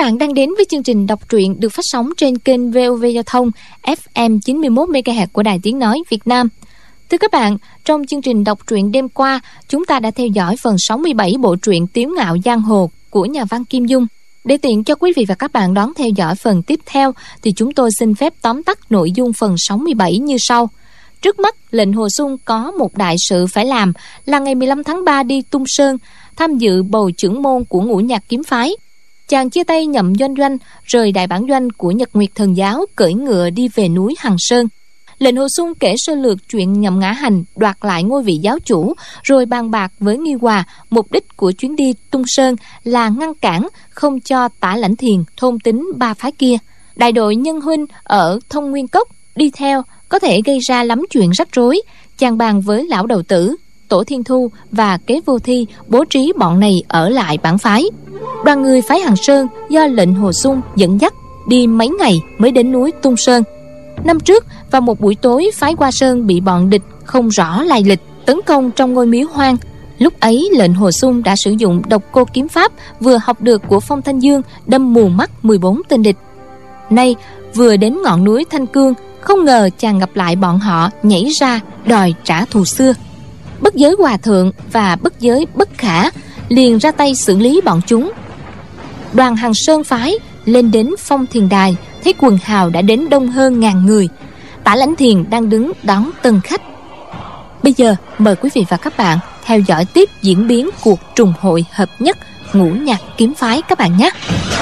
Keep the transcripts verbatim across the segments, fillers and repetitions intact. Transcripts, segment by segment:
bạn đang đến với chương trình đọc truyện được phát sóng trên kênh vê o vê Giao thông ép em chín mươi mốt mê ga héc của Đài Tiếng Nói Việt Nam. Thưa các bạn, trong chương trình đọc truyện đêm qua, chúng ta đã theo dõi phần sáu mươi bảy bộ truyện Tiếu Ngạo Giang Hồ của nhà văn Kim Dung. Để tiện cho quý vị và các bạn đón theo dõi phần tiếp theo, thì chúng tôi xin phép tóm tắt nội dung phần sáu mươi bảy như sau. Trước mắt, lệnh Hồ Xung có một đại sự phải làm là ngày mười lăm tháng ba đi Tung Sơn, tham dự bầu trưởng môn của Ngũ Nhạc Kiếm Phái. Chàng chia tay Nhậm Doanh Doanh, rời đại bản doanh của Nhật Nguyệt Thần Giáo, cưỡi ngựa đi về núi Hằng Sơn. Lệnh Hồ Xung kể sơ lược chuyện Nhậm Ngã Hành đoạt lại ngôi vị giáo chủ, rồi bàn bạc với Nghi Hòa mục đích của chuyến đi Tung Sơn là ngăn cản không cho Tả Lãnh Thiền thôn tính ba phái kia. Đại đội nhân huynh ở Thông Nguyên Cốc đi theo có thể gây ra lắm chuyện rắc rối. Chàng bàn với lão đầu tử, Tổ Thiên Thu và Kế Vô Thi bố trí bọn này ở lại bản phái. Đoàn người phái Hằng Sơn do lệnh Hồ Xung dẫn dắt đi mấy ngày mới đến núi Tung Sơn. Năm trước, vào một buổi tối, phái Hoa Sơn bị bọn địch không rõ lai lịch tấn công trong ngôi miếu hoang. Lúc ấy, lệnh Hồ Xung đã sử dụng độc cô kiếm pháp vừa học được của Phong Thanh Dương, đâm mù mắt mười bốn tên địch. Nay, vừa đến ngọn núi Thanh Cương, không ngờ chàng gặp lại bọn họ nhảy ra đòi trả thù xưa. Bất Giới Hòa Thượng và Bất Giới Bất Khả liền ra tay xử lý bọn chúng. Đoàn Hằng Sơn phái lên đến Phong Thiền Đài, thấy quần hào đã đến đông hơn ngàn người. Tả Lãnh Thiền đang đứng đón tân khách. Bây giờ mời quý vị và các bạn theo dõi tiếp diễn biến cuộc trùng hội hợp nhất Ngũ Nhạc Kiếm Phái các bạn nhé.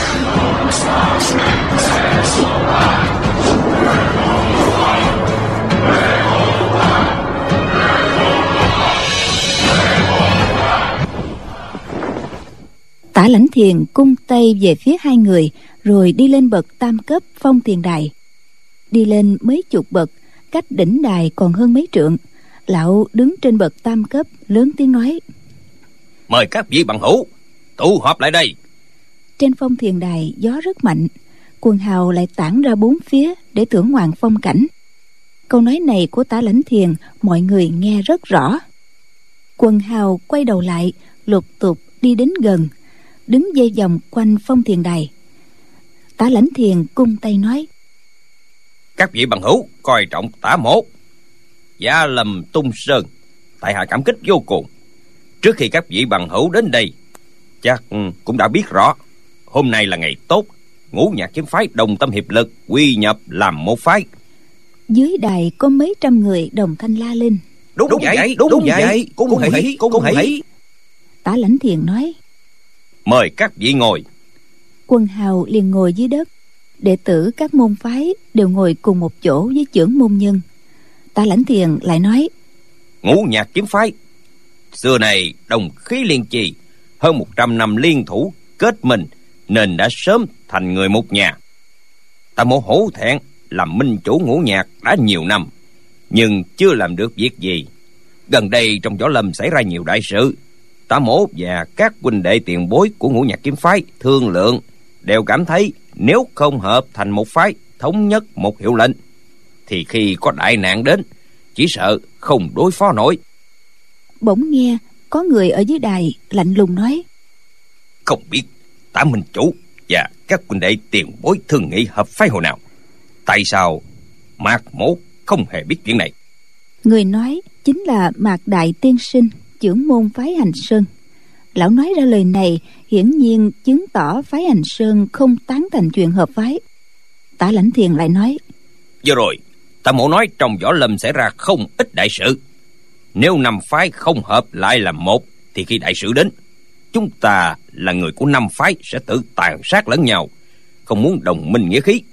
Tả Lãnh Thiền cung tay về phía hai người, rồi đi lên bậc tam cấp Phong Thiền Đài. Đi lên mấy chục bậc, cách đỉnh đài còn hơn mấy trượng. Lão đứng trên bậc tam cấp, lớn tiếng nói: Mời các vị bằng hữu tụ họp lại đây. Trên Phong Thiền Đài gió rất mạnh, quần hào lại tản ra bốn phía để thưởng ngoạn phong cảnh. Câu nói này của Tả Lãnh Thiền mọi người nghe rất rõ. Quần hào quay đầu lại, lục tục đi đến gần, đứng dây vòng quanh Phong Thiền Đài. Tả Lãnh Thiền cung tay nói: Các vị bằng hữu coi trọng Tả Mỗ, Giá Lâm Tung Sơn, tại hạ cảm kích vô cùng. Trước khi các vị bằng hữu đến đây, chắc cũng đã biết rõ hôm nay là ngày tốt, Ngũ Nhạc Kiếm Phái đồng tâm hiệp lực quy nhập làm một phái. Dưới đài có mấy trăm người đồng thanh la lên: Đúng, đúng vậy, đúng, đúng vậy, cung hỷ, cung hỷ. Tả Lãnh Thiền nói: Mời các vị ngồi. Quần hào liền ngồi dưới đất. Đệ tử các môn phái đều ngồi cùng một chỗ với chưởng môn nhân. Tả Lãnh Thiền lại nói: Ngũ Nhạc Kiếm Phái xưa này đồng khí liên trì, hơn một trăm năm liên thủ kết minh, nên đã sớm thành người một nhà. Tả Mỗ hổ thẹn làm minh chủ Ngũ Nhạc đã nhiều năm, nhưng chưa làm được việc gì. Gần đây trong võ lâm xảy ra nhiều đại sự, Tả Mỗ và các huynh đệ tiền bối của Ngũ Nhạc Kiếm Phái thương lượng, đều cảm thấy nếu không hợp thành một phái, thống nhất một hiệu lệnh, thì khi có đại nạn đến, chỉ sợ không đối phó nổi. Bỗng nghe có người ở dưới đài lạnh lùng nói: Không biết Tả minh chủ và các huynh đệ tiền bối thương nghị hợp phái hồi nào? Tại sao Mạc Mỗ không hề biết chuyện này? Người nói chính là Mạc Đại Tiên Sinh, trưởng môn phái Hành Sơn. Lão nói ra lời này hiển nhiên chứng tỏ phái Hành Sơn không tán thành chuyện hợp phái. Tả Lãnh Thiền lại nói: Vừa rồi Tả Mỗ nói trong võ lâm xảy ra không ít đại sự. Nếu năm phái không hợp lại làm một, thì khi đại sự đến, chúng ta là người của năm phái sẽ tự tàn sát lẫn nhau, không muốn đồng minh nghĩa khí.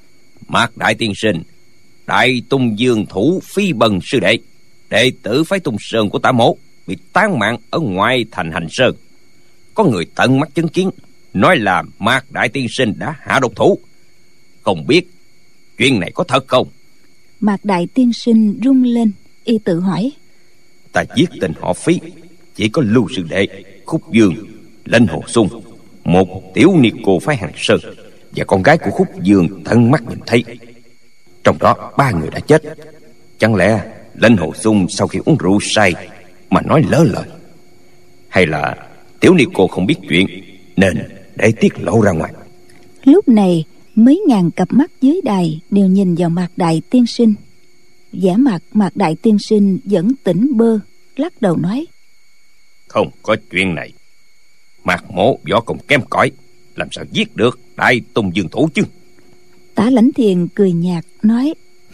Mạc Đại Tiên Sinh, Đại Tung Dương Thủ Phi Bần sư đệ, đệ tử phái Tung Sơn của Tả Mỗ, bị tán mạng ở ngoài thành Hành Sơn. Có người tận mắt chứng kiến, nói là Mạc Đại Tiên Sinh đã hạ độc thủ. Không biết chuyện này có thật không? Mạc Đại Tiên Sinh rung lên, y tự hỏi: Ta giết tên họ Phí, chỉ có Lưu sư đệ, Khúc Dương, Lệnh Hồ Xung, một tiểu ni cô phái Hằng Sơn và con gái của Khúc Dương tận mắt nhìn thấy. Trong đó ba người đã chết. Chẳng lẽ Lệnh Hồ Xung sau khi uống rượu say mà nói lỡ lời, hay là tiểu ni cô không biết chuyện nên để tiết lộ ra ngoài? Lúc này mấy ngàn cặp mắt dưới đài đều nhìn vào Mạc Đại tiên sinh. vẻ mặt Mạc Đại tiên sinh vẫn tỉnh bơ, lắc đầu nói: Không có chuyện này. Mạc Mỗ võ công kém cỏi, làm sao giết được Đại Tùng Dương thủ chứ? Tả Lãnh Thiền cười nhạt nói: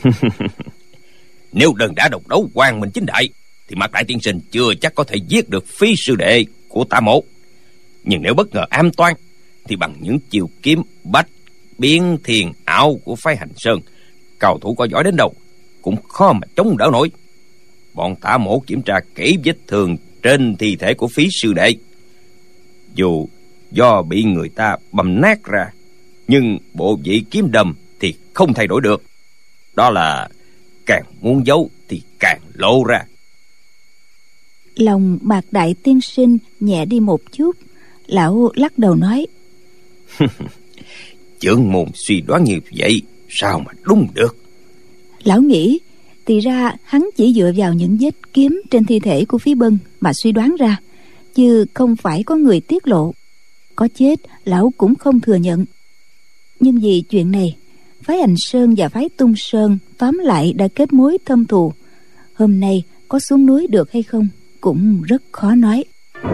Nếu đơn đã độc đấu quang minh chính đại thì Mạc Đại tiên sinh chưa chắc có thể giết được Phí sư đệ của Tả Mỗ. Nhưng nếu bất ngờ ám toán thì bằng những chiêu kiếm bách biến thiền ảo của phái Hành Sơn, cao thủ có giỏi đến đâu cũng khó mà chống đỡ nổi. Bọn Tả Mỗ kiểm tra kỹ vết thương trên thi thể của Phí sư đệ. Dù do bị người ta bầm nát ra, nhưng bộ vị kiếm đâm thì không thay đổi được. Đó là càng muốn giấu thì càng lộ ra. Lòng Mạc Đại tiên sinh nhẹ đi một chút. Lão lắc đầu nói: Chưởng môn suy đoán như vậy sao mà đúng được. Lão nghĩ thì ra hắn chỉ dựa vào những vết kiếm trên thi thể của Phí Bân mà suy đoán ra, chứ không phải có người tiết lộ. Có chết lão cũng không thừa nhận. Nhưng vì chuyện này, phái Hành Sơn và phái Tung Sơn tóm lại đã kết mối thâm thù. Hôm nay có xuống núi được hay không cũng rất khó nói.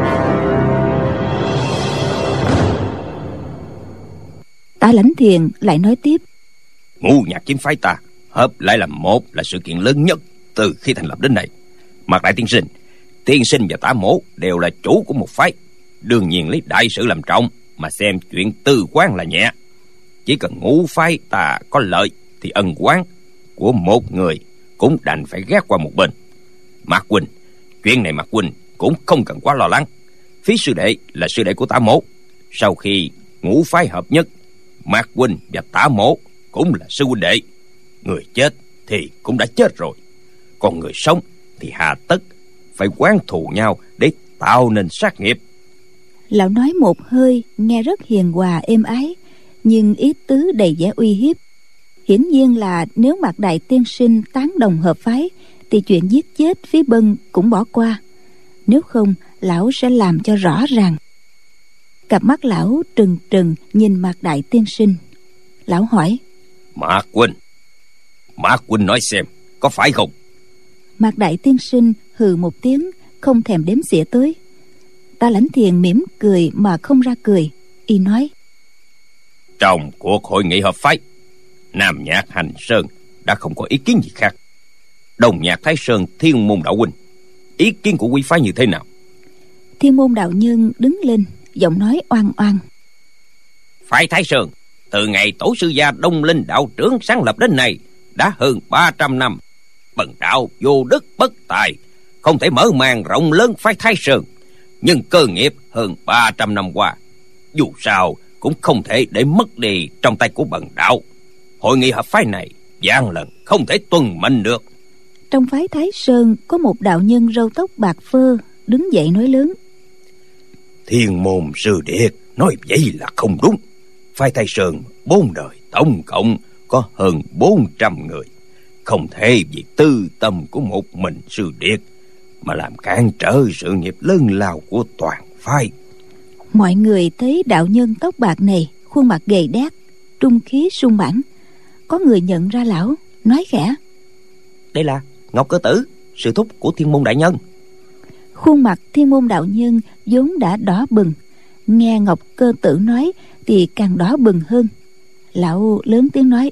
Tả Lãnh Thiền lại nói tiếp: Ngũ nhạc kiếm phái ta hợp lại là một là sự kiện lớn nhất từ khi thành lập đến nay. Mạc Đại tiên sinh, tiên sinh và Tả Mỗ đều là chủ của một phái, đương nhiên lấy đại sự làm trọng, mà xem chuyện tư quan là nhẹ. Chỉ cần ngũ phái ta có lợi thì ân oán của một người cũng đành phải gác qua một bên. Mạc huynh, chuyện này Mạc huynh cũng không cần quá lo lắng. Phí sư đệ là sư đệ của Tả Mỗ. Sau khi ngũ phái hợp nhất, Mạc huynh và Tả Mỗ cũng là sư huynh đệ. Người chết thì cũng đã chết rồi, còn người sống thì hà tất phải oán thù nhau để tạo nên sát nghiệp. Lão nói một hơi nghe rất hiền hòa êm ái, nhưng ý tứ đầy vẻ uy hiếp. Hiển nhiên là nếu Mạc Đại tiên sinh tán đồng hợp phái thì chuyện giết chết Phí Bân cũng bỏ qua. Nếu không, lão sẽ làm cho rõ ràng. Cặp mắt lão trừng trừng nhìn Mạc Đại tiên sinh. Lão hỏi: Mạc huynh, Mạc huynh nói xem có phải không? Mạc Đại tiên sinh hừ một tiếng, không thèm đếm xỉa tới. Tả Lãnh Thiền mỉm cười mà không ra cười. Y nói: Trong cuộc hội nghị hợp phái, Nam Nhạc Hành Sơn đã không có ý kiến gì khác. Đông Nhạc Thái Sơn Thiên Môn đạo huynh, ý kiến của quý phái như thế nào? Thiên Môn đạo nhân đứng lên, giọng nói oan oan: Phái Thái Sơn từ ngày tổ sư gia Đông Linh đạo trưởng sáng lập đến nay đã hơn ba trăm năm. Bần đạo vô đức bất tài, không thể mở màn rộng lớn phái Thái Sơn. Nhưng cơ nghiệp hơn ba trăm năm qua, dù sao cũng không thể để mất đi trong tay của bần đạo. Hội nghị hợp phái này vạn lần không thể tuân mệnh được. Trong phái Thái Sơn có một đạo nhân râu tóc bạc phơ đứng dậy nói lớn: Thiên Môn sư điệt nói vậy là không đúng. Phái Thái Sơn bốn đời tổng cộng có hơn bốn trăm người, không thể vì tư tâm của một mình sư điệt mà làm cản trở sự nghiệp lớn lao của toàn phái. Mọi người thấy đạo nhân tóc bạc này khuôn mặt gầy đét, trung khí sung mãn. Có người nhận ra lão, nói khẽ: Đây là Ngọc Cơ Tử, sư thúc của Thiên Môn đại nhân. Khuôn mặt Thiên Môn đạo nhân vốn đã đỏ bừng, nghe Ngọc Cơ Tử nói thì càng đỏ bừng hơn. Lão lớn tiếng nói: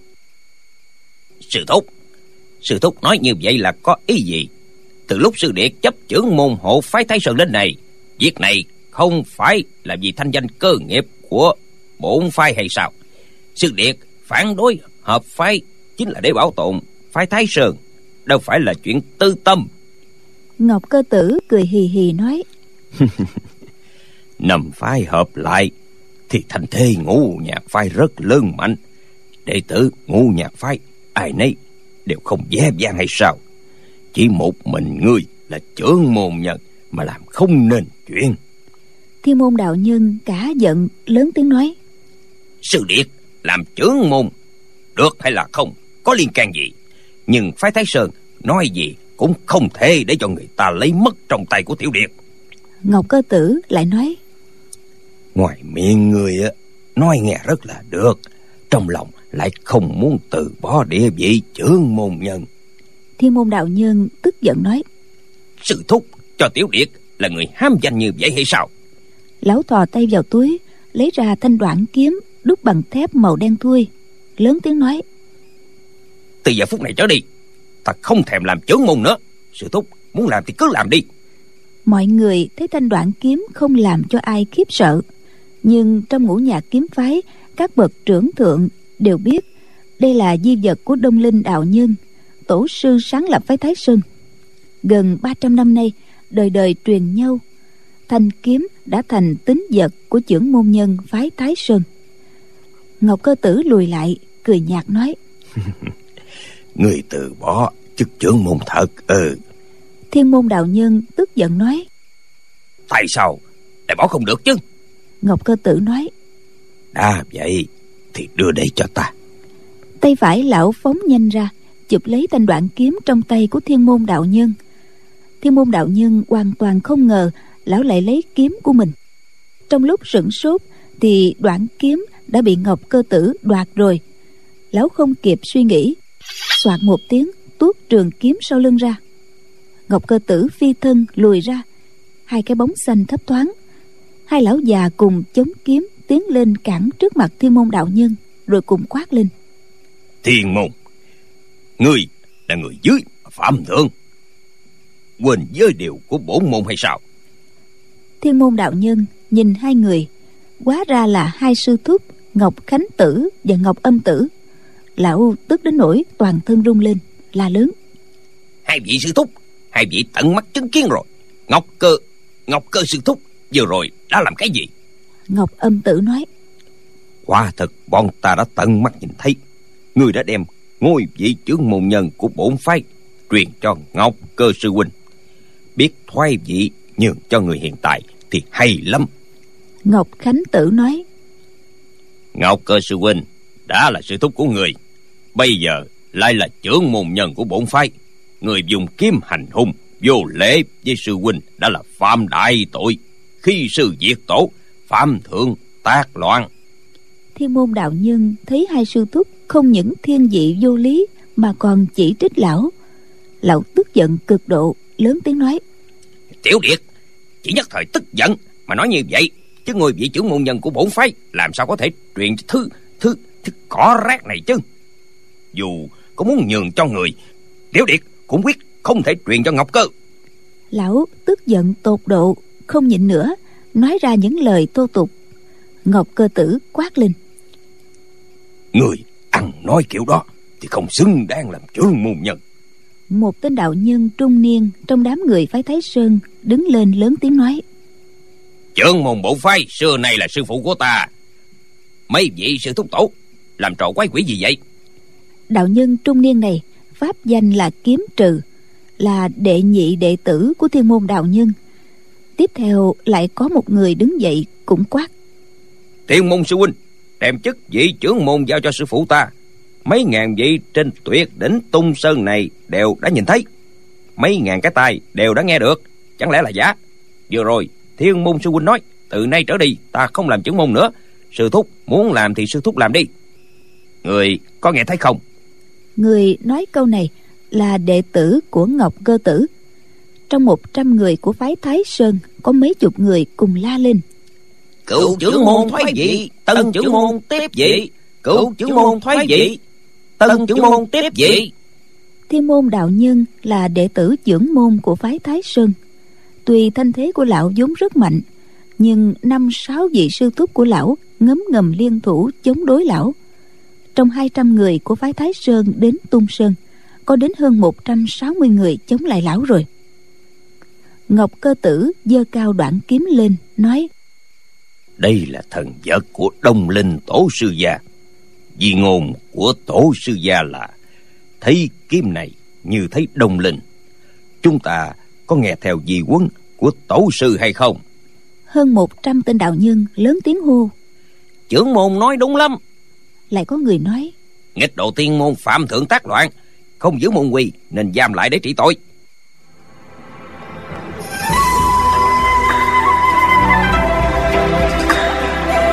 Sư thúc, sư thúc nói như vậy là có ý gì? Từ lúc sư điệt chấp chưởng môn hộ phái Thái Sơn đến này, việc này không phải là vì thanh danh cơ nghiệp của bổn phái hay sao? Sư điệt phản đối hợp phái chính là để bảo tồn phái Thái Sơn, đâu phải là chuyện tư tâm. Ngọc Cơ Tử cười hì hì nói: Năm phái hợp lại thì thành thế Ngũ Nhạc phái rất lớn mạnh. Đệ tử Ngũ Nhạc phái ai nấy đều không dễ dàng hay sao? Chỉ một mình ngươi là chưởng môn nhân mà làm không nên chuyện. Thiên Môn đạo nhân cả giận lớn tiếng nói: Sư điệt làm chưởng môn được hay là không có liên can gì, nhưng phái Thái Sơn nói gì cũng không thể để cho người ta lấy mất trong tay của tiểu điệt. Ngọc Cơ Tử lại nói: Ngoài miệng người á nói nghe rất là được, trong lòng lại không muốn từ bỏ địa vị trưởng môn nhân. Thiên Môn đạo nhân tức giận nói: Sư thúc cho Tiểu Điệt là người hám danh như vậy hay sao? Lão thò tay vào túi, lấy ra thanh đoạn kiếm đúc bằng thép màu đen thui, lớn tiếng nói: Từ giờ phút này trở đi, ta không thèm làm trưởng môn nữa. Sư thúc muốn làm thì cứ làm đi. Mọi người thấy thanh đoạn kiếm không làm cho ai khiếp sợ, nhưng trong ngũ nhạc kiếm phái, các bậc trưởng thượng đều biết đây là di vật của Đông Linh đạo nhân, tổ sư sáng lập phái Thái Sơn. Gần ba trăm năm nay, đời đời truyền nhau, thanh kiếm đã thành tín vật của trưởng môn nhân phái Thái Sơn. Ngọc Cơ Tử lùi lại, cười nhạt nói: Người từ bỏ chức trưởng môn thật ừ. Thiên Môn đạo nhân tức giận nói: Tại sao lại bỏ không được chứ? Ngọc Cơ Tử nói: Đã vậy thì đưa đây cho ta. Tay phải lão phóng nhanh ra, chụp lấy thanh đoạn kiếm trong tay của Thiên Môn đạo nhân. Thiên Môn đạo nhân hoàn toàn không ngờ lão lại lấy kiếm của mình. Trong lúc sửng sốt thì đoạn kiếm đã bị Ngọc Cơ Tử đoạt rồi. Lão không kịp suy nghĩ, soạt một tiếng tuốt trường kiếm sau lưng ra. Ngọc Cơ Tử phi thân lùi ra, hai cái bóng xanh thấp thoáng. Hai lão già cùng chống kiếm tiến lên cản trước mặt Thiên Môn đạo nhân, rồi cùng quát lên: Thiên Môn, ngươi là người dưới phạm thượng, quên giới điều của bổn môn hay sao? Thiên Môn đạo nhân nhìn hai người, hóa ra là hai sư thúc Ngọc Khánh Tử và Ngọc Âm Tử. Lão tức đến nỗi toàn thân rung lên, la lớn: Hai vị sư thúc, hai vị tận mắt chứng kiến rồi. Ngọc Cơ, Ngọc Cơ sư thúc vừa rồi đã làm cái gì? Ngọc Âm Tử nói: Quả thật bọn ta đã tận mắt nhìn thấy, ngươi đã đem ngôi vị trưởng môn nhân của bổn phái truyền cho Ngọc Cơ sư huynh. Biết thoái vị nhường cho người hiện tại thì hay lắm. Ngọc Khánh Tử nói: Ngọc Cơ sư huynh đã là sư thúc của người, bây giờ lại là trưởng môn nhân của bổn phái. Người dùng kiếm hành hung vô lễ với sư huynh đã là phạm đại tội, khi sư diệt tổ, phạm thượng tác loạn. Thiên Môn đạo nhân thấy hai sư thúc không những thiên vị vô lý mà còn chỉ trích lão. Lão tức giận cực độ, lớn tiếng nói: Tiểu Điệt chỉ nhất thời tức giận mà nói như vậy, chứ ngôi vị trưởng môn nhân của bổn phái làm sao có thể truyền thứ thứ thứ cỏ rác này chứ? Dù có muốn nhường cho người, Tiểu Điệt cũng quyết không thể truyền cho Ngọc Cơ. Lão tức giận tột độ, không nhịn nữa, nói ra những lời thô tục. Ngọc Cơ Tử quát lên: Người ăn nói kiểu đó thì không xứng đáng làm trưởng môn nhân. Một tên đạo nhân trung niên trong đám người phái Thái Sơn đứng lên lớn tiếng nói: Trưởng môn bộ phái xưa nay là sư phụ của ta, mấy vị sư thúc tổ làm trò quái quỷ gì vậy? Đạo nhân trung niên này pháp danh là Kiếm Trừ, là đệ nhị đệ tử của Thiên Môn đạo nhân. Tiếp theo lại có một người đứng dậy cũng quát: Thiên Môn sư huynh, đem chức vị trưởng môn giao cho sư phụ ta. Mấy ngàn vị trên tuyệt đỉnh Tung Sơn này đều đã nhìn thấy, mấy ngàn cái tai đều đã nghe được, chẳng lẽ là giả? Vừa rồi Thiên Môn sư huynh nói từ nay trở đi ta không làm trưởng môn nữa, sư thúc muốn làm thì sư thúc làm đi. Người có nghe thấy không? Người nói câu này là đệ tử của Ngọc Cơ Tử. Trong một trăm người của phái Thái Sơn có mấy chục người cùng la lên: Cựu trưởng môn thoái vị, tân trưởng môn tiếp vị. Cựu trưởng môn thoái vị, tân trưởng môn tiếp vị. Thiên Môn đạo nhân là đệ tử trưởng môn của phái Thái Sơn. Tuy thanh thế của lão vốn rất mạnh, nhưng năm sáu vị sư thúc của lão ngấm ngầm liên thủ chống đối lão. Trong hai trăm người của phái Thái Sơn đến Tung Sơn, có đến hơn một trăm sáu mươi người chống lại lão rồi. Ngọc Cơ Tử giơ cao đoạn kiếm lên, nói: Đây là thần vật của Đông Linh tổ sư gia. Di ngôn của tổ sư gia là thấy kiếm này như thấy Đông Linh. Chúng ta có nghe theo di huấn của tổ sư hay không? Hơn một trăm tên đạo nhân lớn tiếng hô: Trưởng môn nói đúng lắm. Lại có người nói: Nghịch độ tiên môn phạm thượng tác loạn, không giữ môn quy nên giam lại để trị tội.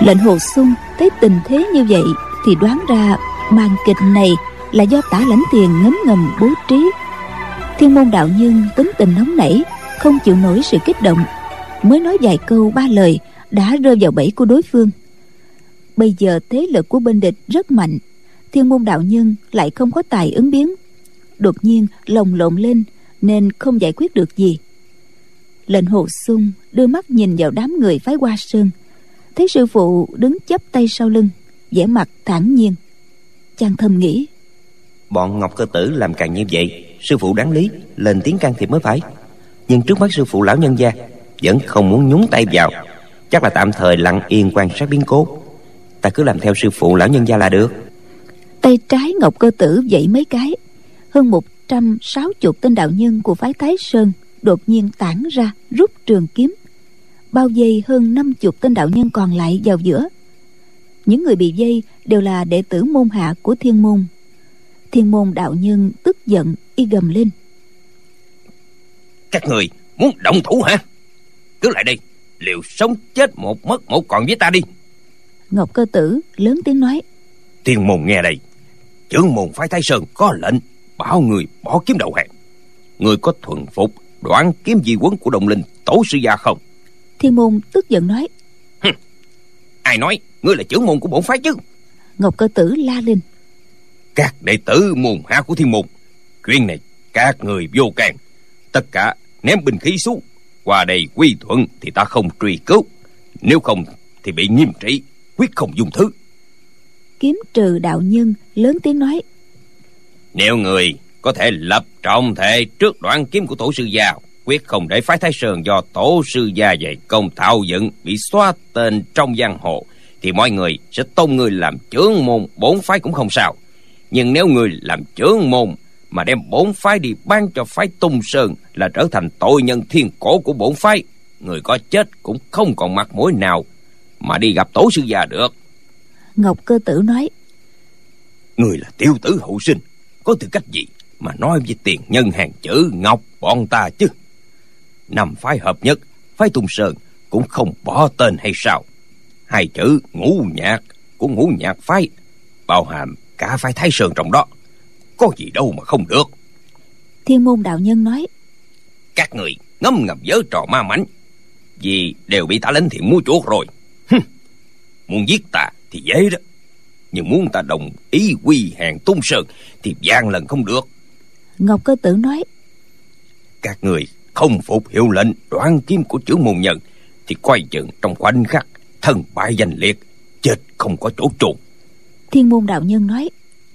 Lệnh Hồ Xung thấy tình thế như vậy thì đoán ra màn kịch này là do Tả Lãnh Thiền ngấm ngầm bố trí. Thiên Môn đạo nhân tính tình nóng nảy, không chịu nổi sự kích động, mới nói vài câu ba lời đã rơi vào bẫy của đối phương. Bây giờ thế lực của bên địch rất mạnh, Thiên Môn đạo nhân lại không có tài ứng biến, đột nhiên lồng lộn lên nên không giải quyết được gì. Lệnh Hồ Xung đưa mắt nhìn vào đám người phái Hoa Sơn, thấy sư phụ đứng chắp tay sau lưng, vẻ mặt thản nhiên. Chàng thầm nghĩ, bọn Ngọc Cơ Tử làm càng như vậy, sư phụ đáng lý lên tiếng can thiệp mới phải. Nhưng trước mắt sư phụ lão nhân gia vẫn không muốn nhúng tay vào, chắc là tạm thời lặng yên quan sát biến cố. Ta cứ làm theo sư phụ lão nhân gia là được. Tay trái Ngọc Cơ Tử vẫy mấy cái, hơn một trăm sáu chục tên đạo nhân của phái Thái Sơn đột nhiên tản ra, rút trường kiếm, bao vây hơn năm chục tên đạo nhân còn lại vào giữa. Những người bị vây đều là đệ tử môn hạ của Thiên Môn. Thiên Môn đạo nhân tức giận y gầm lên, các người muốn động thủ hả? Cứ lại đây, liệu sống chết một mất một còn với ta đi. Ngọc Cơ Tử lớn tiếng nói, Thiên Môn nghe đây, trưởng môn phái Thái Sơn có lệnh bảo người bỏ kiếm đầu hàng. Người có thuần phục Đoán kiếm di quấn của Đồng Linh tổ sư gia không? Thiên Môn tức giận nói, ai nói ngươi là trưởng môn của bổn phái chứ? Ngọc Cơ Tử la lên, các đệ tử môn hạ của Thiên Môn, chuyện này các người vô can, tất cả ném binh khí xuống, qua đây quy thuận thì ta không truy cứu, nếu không thì bị nghiêm trị, quyết không dung thứ. Kiếm Trừ đạo nhân lớn tiếng nói, nếu người có thể lập trọng thệ trước đoạn kiếm của tổ sư gia, quyết không để phái Thái Sơn do tổ sư gia dày công tạo dựng bị xóa tên trong giang hồ, thì mọi người sẽ tôn người làm trưởng môn bổn phái cũng không sao. Nhưng nếu người làm trưởng môn mà đem bổn phái đi bán cho phái Tung Sơn, là trở thành tội nhân thiên cổ của bổn phái, người có chết cũng không còn mặt mũi nào mà đi gặp tổ sư gia được. Ngọc Cơ Tử nói, người là tiểu tử hậu sinh, có tư cách gì mà nói với tiền nhân hàng chữ Ngọc bọn ta chứ? Năm phái hợp nhất, phái Tung Sơn cũng không bỏ tên hay sao? Hai chữ ngũ nhạc của ngũ nhạc phái bao hàm cả phái Thái Sơn trong đó, có gì đâu mà không được. Thiên Môn đạo nhân nói, các người ngấm ngầm giở trò ma mãnh, vì đều bị Tả Lãnh Thiện mua chuộc rồi. Hừm, muốn giết ta thì dễ đó, nhưng muốn ta đồng ý quy hàng Tung Sơn thì vạn lần không được. Ngọc Cơ Tử nói, các người không phục hiệu lệnh đoán kiếm của trưởng môn nhân thì quay chừng trong khoảnh khắc thân bại danh liệt, chết không có chỗ trốn. Thiên Môn đạo nhân nói,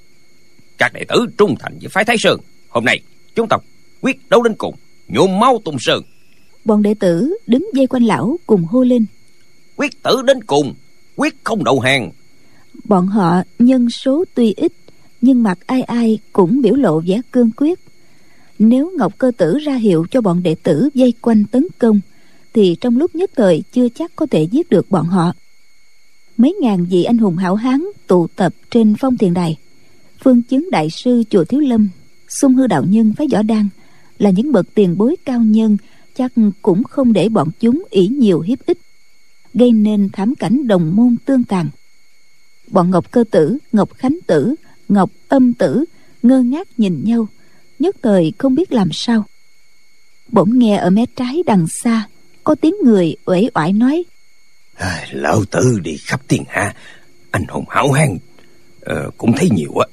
các đệ tử trung thành với phái Thái Sơn, hôm nay chúng ta quyết đấu đến cùng, nhuộm máu Tung Sơn. Bọn đệ tử đứng dây quanh lão cùng hô lên, quyết tử đến cùng, quyết không đầu hàng. Bọn họ nhân số tuy ít, nhưng mặt ai ai cũng biểu lộ vẻ cương quyết. Nếu Ngọc Cơ Tử ra hiệu cho bọn đệ tử vây quanh tấn công, thì trong lúc nhất thời chưa chắc có thể giết được bọn họ. Mấy ngàn vị anh hùng hảo hán tụ tập trên phong thiền đài. Phương Chứng đại sư chùa Thiếu Lâm, Xung Hư đạo nhân phái Võ Đăng là những bậc tiền bối cao nhân, chắc cũng không để bọn chúng ỷ nhiều hiếp ít, gây nên thảm cảnh đồng môn tương tàn. Bọn Ngọc Cơ Tử, Ngọc Khánh Tử, Ngọc Âm Tử ngơ ngác nhìn nhau, nhất thời không biết làm sao. Bỗng nghe ở mé trái đằng xa có tiếng người uể oải nói, à, lão tử đi khắp thiên hạ, anh hùng hảo hán ờ, cũng thấy nhiều á,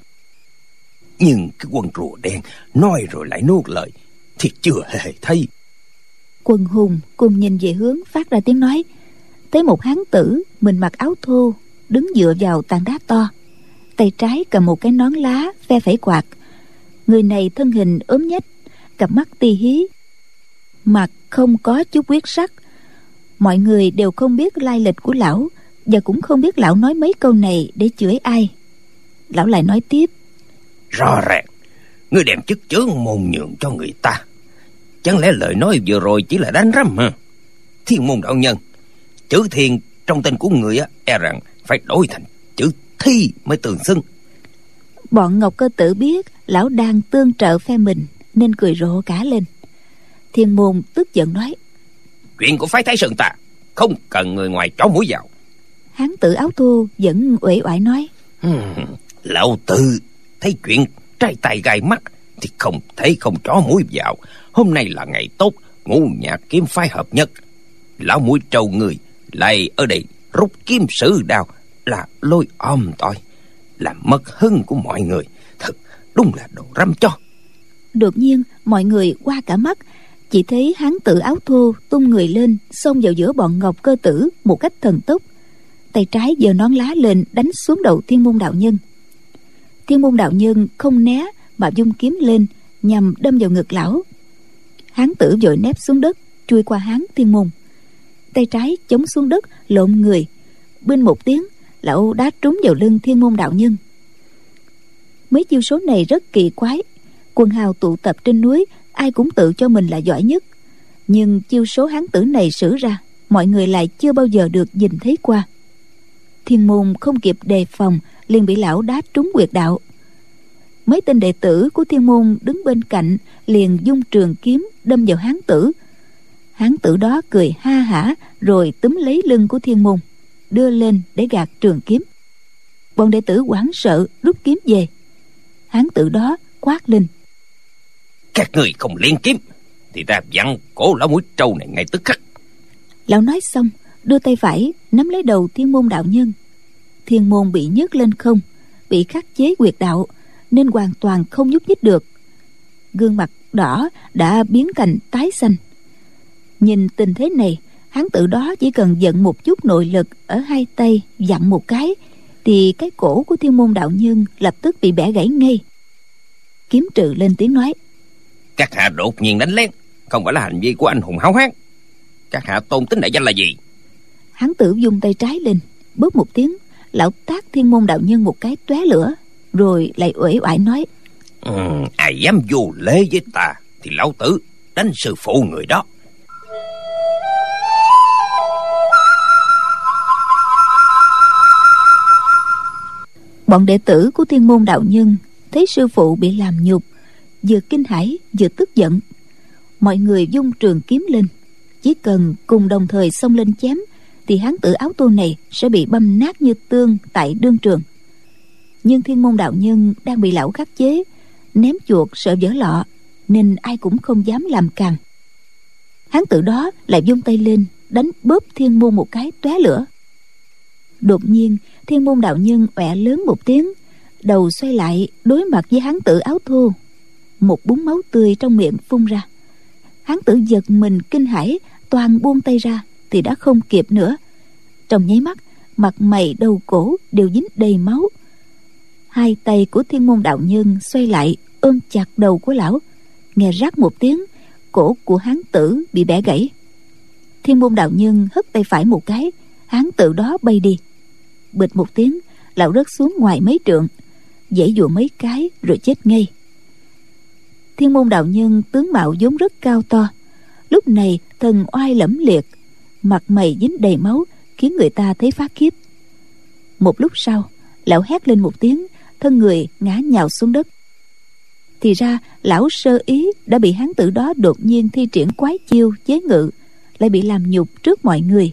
nhưng cái quân rùa đen nói rồi lại nuốt lời thì chưa hề thấy. Quần hùng cùng nhìn về hướng phát ra tiếng nói, thấy một hán tử mình mặc áo thô đứng dựa vào tảng đá to, tay trái cầm một cái nón lá phe phẩy quạt. Người này thân hình ốm nhách, cặp mắt ti hí, mặt không có chút huyết sắc. Mọi người đều không biết lai lịch của lão, và cũng không biết lão nói mấy câu này để chửi ai. Lão lại nói tiếp, rõ ràng ngươi đem chức trưởng môn nhượng cho người ta, chẳng lẽ lời nói vừa rồi chỉ là đánh rắm hả? Thiên Môn đạo nhân, chữ thiên trong tên của người á, e rằng phải đổi thành chữ thi mới tương xứng. Bọn Ngọc Cơ Tử biết lão đang tương trợ phe mình nên cười rộ cả lên. Thiên Môn tức giận nói, chuyện của phái Thái Sơn ta không cần người ngoài chó mũi vào. Hán tử áo thô vẫn uể oải nói: hmm, Lão Tử thấy chuyện trai tài gai mắt thì không thấy không chó mũi vào. Hôm nay là ngày tốt, Ngũ Nhạc kiếm phái hợp nhất. Lão mũi trâu người lại ở đây rút kiếm sử đao là lôi om tỏi, làm mất hứng của mọi người. Thật đúng là đồ răm cho. Đột nhiên mọi người qua cả mắt, chỉ thấy hán tử áo thô tung người lên, xông vào giữa bọn Ngọc Cơ Tử một cách thần tốc. Tay trái giơ nón lá lên đánh xuống đầu Thiên Môn đạo nhân. Thiên Môn đạo nhân không né mà vung kiếm lên nhằm đâm vào ngực lão. Hán tử vội nép xuống đất, chui qua hán Thiên Môn, tay trái chống xuống đất lộn người, bên một tiếng lão đá trúng vào lưng Thiên Môn đạo nhân. Mấy chiêu số này rất kỳ quái. Quần hào tụ tập trên núi ai cũng tự cho mình là giỏi nhất, nhưng chiêu số hán tử này sử ra mọi người lại chưa bao giờ được nhìn thấy qua. Thiên Môn không kịp đề phòng liền bị lão đá trúng huyệt đạo. Mấy tên đệ tử của Thiên Môn đứng bên cạnh liền dung trường kiếm đâm vào hán tử. Hán tử đó cười ha hả rồi túm lấy lưng của Thiên Môn đưa lên để gạt trường kiếm. Bọn đệ tử hoảng sợ rút kiếm về. Hán tử đó quát lên: Các người không liên kiếm thì ta vặn cổ lão mũi trâu này ngay tức khắc. Lão nói xong đưa tay phải nắm lấy đầu Thiên Môn đạo nhân. Thiên Môn bị nhấc lên không, bị khắc chế huyệt đạo nên hoàn toàn không nhúc nhích được. Gương mặt đỏ đã biến thành tái xanh. Nhìn tình thế này, hán tử đó chỉ cần vận một chút nội lực ở hai tay vặn một cái thì cái cổ của Thiên Môn đạo nhân lập tức bị bẻ gãy ngay. Kiếm Trừ lên tiếng nói: Các hạ đột nhiên đánh lén không phải là hành vi của anh hùng háo hán. Các hạ tôn tính đại danh là gì? Hán tử vung tay trái lên, bóp một tiếng, lão tát Thiên Môn đạo nhân một cái tóe lửa, rồi lại uể oải nói: ừ, Ai dám vô lễ với ta thì lão tử đánh sư phụ người đó. Bọn đệ tử của Thiên Môn đạo nhân thấy sư phụ bị làm nhục, vừa kinh hãi vừa tức giận. Mọi người vung trường kiếm lên, chỉ cần cùng đồng thời xông lên chém thì hán tử áo tô này sẽ bị băm nát như tương tại đương trường. Nhưng Thiên Môn đạo nhân đang bị lão khắc chế, ném chuột sợ vỡ lọ, nên ai cũng không dám làm càng. Hán tử đó lại vung tay lên đánh bóp Thiên Môn một cái tóe lửa. Đột nhiên Thiên Môn đạo nhân ọe lớn một tiếng, đầu xoay lại đối mặt với hán tử áo thô. Một búng máu tươi trong miệng phun ra. Hán tử giật mình kinh hãi, toàn buông tay ra thì đã không kịp nữa. Trong nháy mắt, mặt mày đầu cổ đều dính đầy máu. Hai tay của Thiên Môn đạo nhân xoay lại ôm chặt đầu của lão. Nghe rát một tiếng, cổ của hán tử bị bẻ gãy. Thiên Môn đạo nhân hất tay phải một cái, hán tử đó bay đi. Bịch một tiếng, lão rớt xuống ngoài mấy trượng, giãy giụa mấy cái rồi chết ngay. Thiên Môn đạo nhân tướng mạo vốn rất cao to, lúc này thần oai lẫm liệt, mặt mày dính đầy máu khiến người ta thấy phát khiếp. Một lúc sau, lão hét lên một tiếng, thân người ngã nhào xuống đất. Thì ra lão sơ ý đã bị hán tử đó đột nhiên thi triển quái chiêu chế ngự, lại bị làm nhục trước mọi người.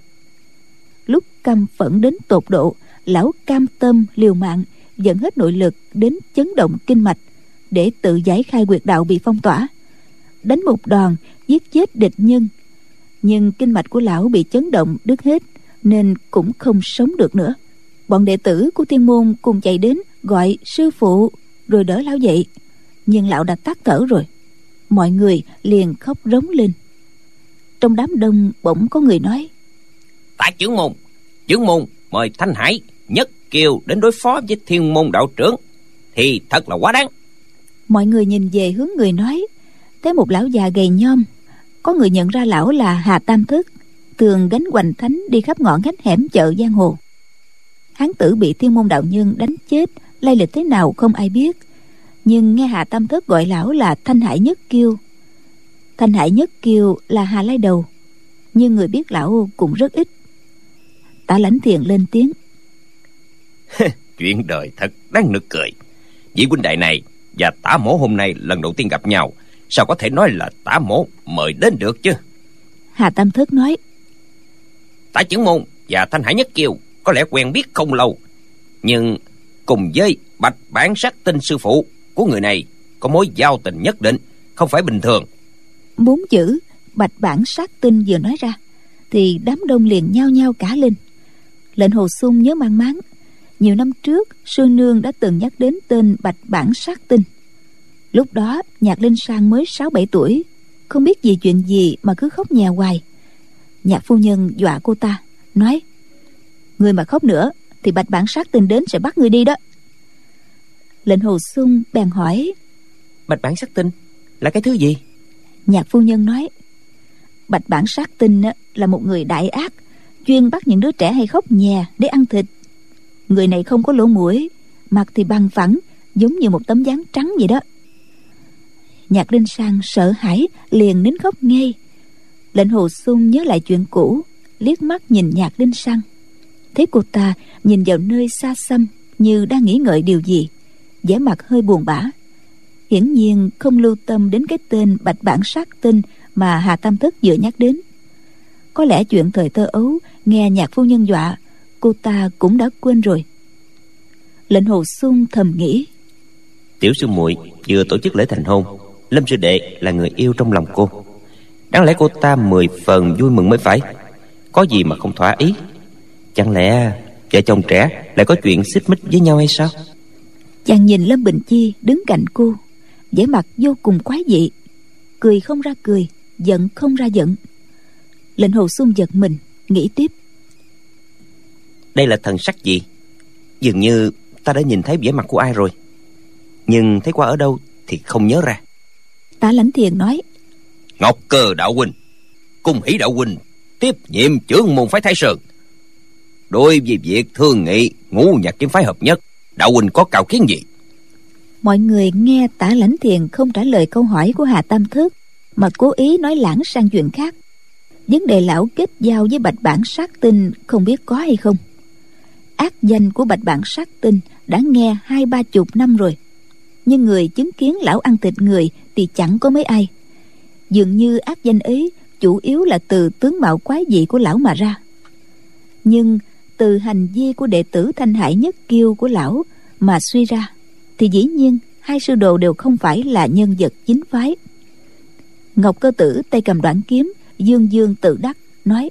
Lúc căm phẫn đến tột độ, lão cam tâm liều mạng dẫn hết nội lực đến chấn động kinh mạch để tự giải khai huyệt đạo bị phong tỏa, đánh một đòn giết chết địch nhân. Nhưng kinh mạch của lão bị chấn động đứt hết nên cũng không sống được nữa. Bọn đệ tử của Thiên Môn cùng chạy đến gọi sư phụ rồi đỡ lão dậy, nhưng lão đã tắt thở rồi. Mọi người liền khóc rống lên. Trong đám đông bỗng có người nói: Tại trưởng môn, trưởng môn mời Thanh Hải, Nhất Kiều đến đối phó với Thiên Môn đạo trưởng thì thật là quá đáng. Mọi người nhìn về hướng người nói, thấy một lão già gầy nhom. Có người nhận ra lão là Hà Tam Thức, thường gánh hoành thánh đi khắp ngõ ngách hẻm chợ giang hồ. Hán tử bị Thiên Môn đạo nhân đánh chết, lai lịch thế nào không ai biết, nhưng nghe Hà Tam Thức gọi lão là Thanh Hải Nhất Kiêu. Thanh Hải Nhất Kiêu là Hà Lai Đầu, nhưng người biết lão cũng rất ít. Tả Lãnh Thiền lên tiếng: Chuyện đời thật đáng nực cười. Vị huynh đệ này và Tả Mỗ hôm nay lần đầu tiên gặp nhau, sao có thể nói là Tả Mỗ mời đến được chứ? Hà Tam Thức nói: Tả trưởng môn và Thanh Hải Nhất Kiều có lẽ quen biết không lâu, nhưng cùng với Bạch Bản Sát Tinh sư phụ của người này có mối giao tình nhất định, không phải bình thường. Bốn chữ Bạch Bản Sát Tinh vừa nói ra thì đám đông liền nhao nhao cả lên. Lệnh Hồ Xung nhớ mang máng, nhiều năm trước sư nương đã từng nhắc đến tên Bạch Bản Sát Tinh. Lúc đó Nhạc Linh Sang mới sáu bảy tuổi, không biết gì chuyện gì mà cứ khóc nhè hoài. Nhạc phu nhân dọa cô ta, nói: "Người mà khóc nữa thì Bạch Bản Sát Tinh đến sẽ bắt người đi đó." Lệnh Hồ Xung bèn hỏi: Bạch Bản Sát Tinh là cái thứ gì? Nhạc phu nhân nói: Bạch Bản Sát Tinh là một người đại ác, chuyên bắt những đứa trẻ hay khóc nhè để ăn thịt. Người này không có lỗ mũi, mặt thì bằng phẳng, giống như một tấm dáng trắng vậy đó. Nhạc Linh Sang sợ hãi liền nín khóc ngay. Lệnh Hồ Xung nhớ lại chuyện cũ, liếc mắt nhìn Nhạc Linh Sang, thấy cô ta nhìn vào nơi xa xăm như đang nghĩ ngợi điều gì, vẻ mặt hơi buồn bã, hiển nhiên không lưu tâm đến cái tên Bạch Bản Sát Tinh mà Hà Tam Thất vừa nhắc đến. Có lẽ chuyện thời thơ ấu nghe Nhạc phu nhân dọa, cô ta cũng đã quên rồi. Lệnh Hồ Xung thầm nghĩ: Tiểu sư muội vừa tổ chức lễ thành hôn, Lâm sư đệ là người yêu trong lòng cô, đáng lẽ cô ta mười phần vui mừng mới phải, có gì mà không thỏa ý? Chẳng lẽ vợ chồng trẻ lại có chuyện xích mích với nhau hay sao? Chàng nhìn Lâm Bình Chi đứng cạnh cô, vẻ mặt vô cùng quái dị, cười không ra cười, giận không ra giận. Lệnh Hồ Xung giật mình, nghĩ tiếp: Đây là thần sắc gì? Dường như ta đã nhìn thấy vẻ mặt của ai rồi, nhưng thấy qua ở đâu thì không nhớ ra. Tả Lãnh Thiền nói: Ngọc Cơ đạo huynh, Cung Hỷ đạo huynh tiếp nhiệm trưởng môn phái Thái Sơn. Đối với việc thương nghị ngũ nhạc kiếm phái hợp nhất, đạo huynh có cao kiến gì? Mọi người nghe Tả Lãnh Thiền không trả lời câu hỏi của Hà Tam Thất, mà cố ý nói lãng sang chuyện khác. Vấn đề lão kết giao với Bạch Bản Sát Tinh không biết có hay không. Ác danh của Bạch Bản Sát Tinh đã nghe hai ba chục năm rồi, nhưng người chứng kiến lão ăn thịt người thì chẳng có mấy ai. Dường như ác danh ấy chủ yếu là từ tướng mạo quái dị của lão mà ra. Nhưng từ hành vi của đệ tử Thanh Hải Nhất Kiêu của lão mà suy ra thì dĩ nhiên hai sư đồ đều không phải là nhân vật chính phái. Ngọc Cơ Tử tay cầm đoạn kiếm, dương dương tự đắc nói: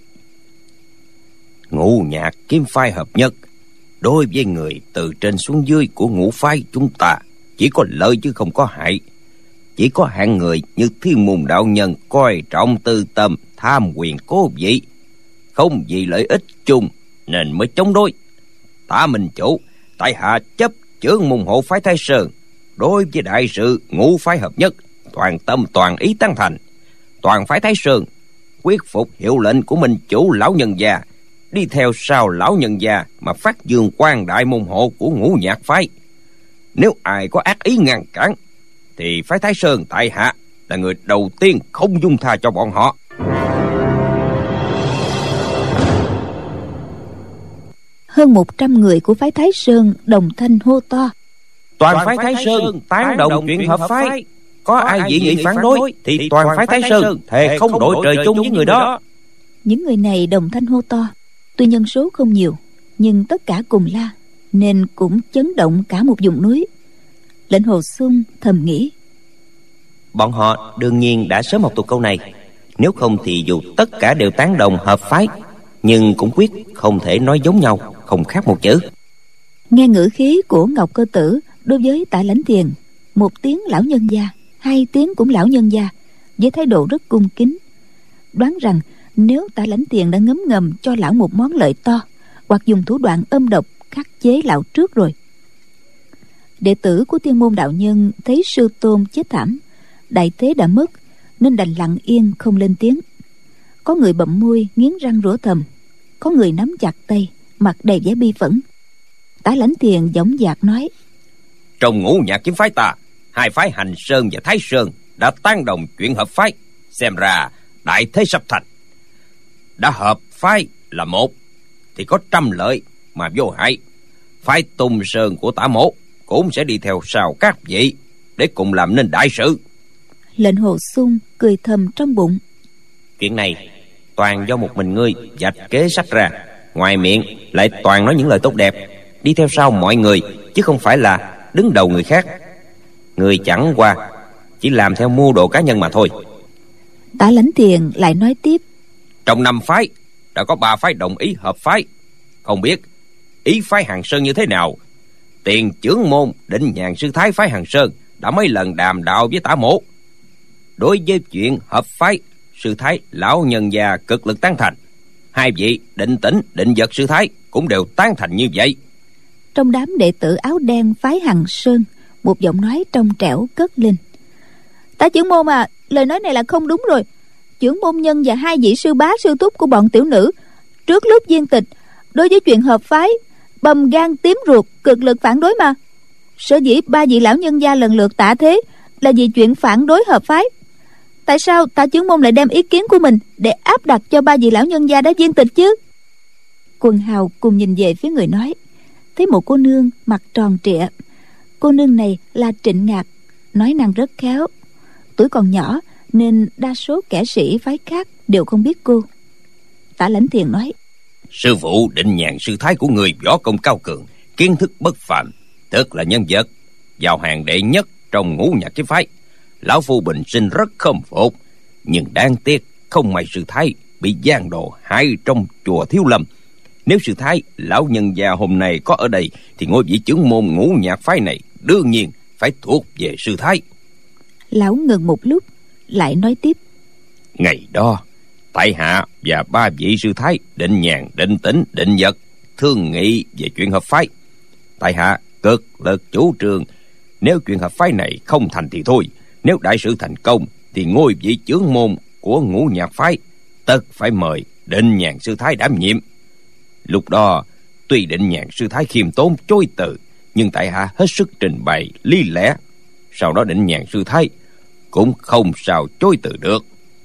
Ngũ nhạc kiếm phái hợp nhất đối với người từ trên xuống dưới của ngũ phái chúng ta chỉ có lợi chứ không có hại. Chỉ có hạng người như Thiên Môn đạo nhân coi trọng tư tâm, tham quyền cố vị, không vì lợi ích chung nên mới chống đối. Tạ Minh chủ, tại hạ chấp trưởng môn hộ phái Thái Sơn, đối với đại sự ngũ phái hợp nhất toàn tâm toàn ý tán thành. Toàn phái Thái Sơn quyết phục hiệu lệnh của minh chủ lão nhân gia, đi theo sau lão nhân gia mà phát dương quang đại môn hộ của ngũ nhạc phái. Nếu ai có ác ý ngăn cản thì phái Thái Sơn tại hạ là người đầu tiên không dung tha cho bọn họ. Hơn một trăm người của phái Thái Sơn đồng thanh hô to: Toàn phái Thái Sơn tán đồng chuyện hợp phái. Có ai dị nghị phản đối thì toàn phái Thái Sơn thề không đội trời chung với người đó. Những người này đồng thanh hô to, tuy nhân số không nhiều, nhưng tất cả cùng la, nên cũng chấn động cả một vùng núi. Lệnh Hồ Xung thầm nghĩ: Bọn họ đương nhiên đã sớm học thuộc câu này, nếu không thì dù tất cả đều tán đồng hợp phái, nhưng cũng quyết không thể nói giống nhau, không khác một chữ. Nghe ngữ khí của Ngọc Cơ Tử đối với Tạ Lãnh Thiền, một tiếng lão nhân gia, hai tiếng cũng lão nhân gia, với thái độ rất cung kính, đoán rằng nếu Tạ Lãnh Thiền đã ngấm ngầm cho lão một món lợi to, hoặc dùng thủ đoạn âm độc khắc chế lão trước rồi. Đệ tử của Thiên Môn đạo nhân thấy sư tôn chết thảm, đại thế đã mất, nên đành lặng yên không lên tiếng. Có người bậm môi nghiến răng rủa thầm, có người nắm chặt tay, mặt đầy vẻ bi phẫn. Tả Lãnh Thiền dõng dạc nói: Trong ngũ nhạc kiếm phái ta, hai phái Hành Sơn và Thái Sơn đã tán đồng chuyện hợp phái, xem ra đại thế sắp thành. Đã hợp phái là một thì có trăm lợi mà vô hại. Phái Tùng Sơn của Tả Mỗ cũng sẽ đi theo sau các vị để cùng làm nên đại sự. Lệnh Hồ Xung cười thầm trong bụng: Chuyện này toàn do một mình ngươi vạch kế sách ra, ngoài miệng lại toàn nói những lời tốt đẹp, đi theo sau mọi người, chứ không phải là đứng đầu người khác. Người chẳng qua chỉ làm theo mưu đồ cá nhân mà thôi. Tả Lãnh Thiền lại nói tiếp: Trong năm phái đã có ba phái đồng ý hợp phái. Không biết ý phái Hàng Sơn như thế nào? Tiền chưởng môn Định Nhàn sư thái phái Hàng Sơn đã mấy lần đàm đạo với Tả Mỗ. Đối với chuyện hợp phái, sư thái lão nhân già cực lực tán thành. Hai vị Định Tĩnh, Định Vật sư thái cũng đều tán thành như vậy. Trong đám đệ tử áo đen phái Hằng Sơn, một giọng nói trong trẻo cất lên: Tả trưởng môn à, lời nói này là không đúng rồi. Trưởng môn nhân và hai vị sư bá sư túc của bọn tiểu nữ trước lúc viên tịch, đối với chuyện hợp phái, bầm gan tím ruột, cực lực phản đối mà. Sở dĩ ba vị lão nhân gia lần lượt tạ thế là vì chuyện phản đối hợp phái. Tại sao Tả trưởng môn lại đem ý kiến của mình để áp đặt cho ba vị lão nhân gia đã viên tịch chứ? Quần hào cùng nhìn về phía người nói, thấy một cô nương mặt tròn trịa. Cô nương này là Trịnh Ngạc, nói năng rất khéo. Tuổi còn nhỏ nên đa số kẻ sĩ phái khác đều không biết cô. Tả Lãnh Thiền nói: Sư phụ Định Nhàn sư thái của người võ công cao cường, kiến thức bất phàm, tức là nhân vật vào hàng đệ nhất trong ngũ nhạc kiếm phái. Lão phu bình sinh rất khâm phục, nhưng đáng tiếc không may sư thái bị gian đồ hại trong chùa Thiếu Lâm. Nếu sư thái lão nhân già hôm nay có ở đây thì ngôi vị chưởng môn ngũ nhạc phái này đương nhiên phải thuộc về sư thái. Lão ngừng một lúc lại nói tiếp: Ngày đó tại hạ và ba vị sư thái Định Nhàn, Định Tĩnh, Định Vật thương nghị về chuyện hợp phái. Tại hạ cực lực chủ trương, nếu chuyện hợp phái này không thành thì thôi, nếu đại sự thành công thì ngôi vị chưởng môn của ngũ nhạc phái tất phải mời Định Nhàn sư thái đảm nhiệm. Lúc đó tuy Định Nhàn sư thái khiêm tốn chối từ, nhưng tại hạ hết sức trình bày lý lẽ. Sau đó Định Nhàn sư thái cũng không sao chối từ được.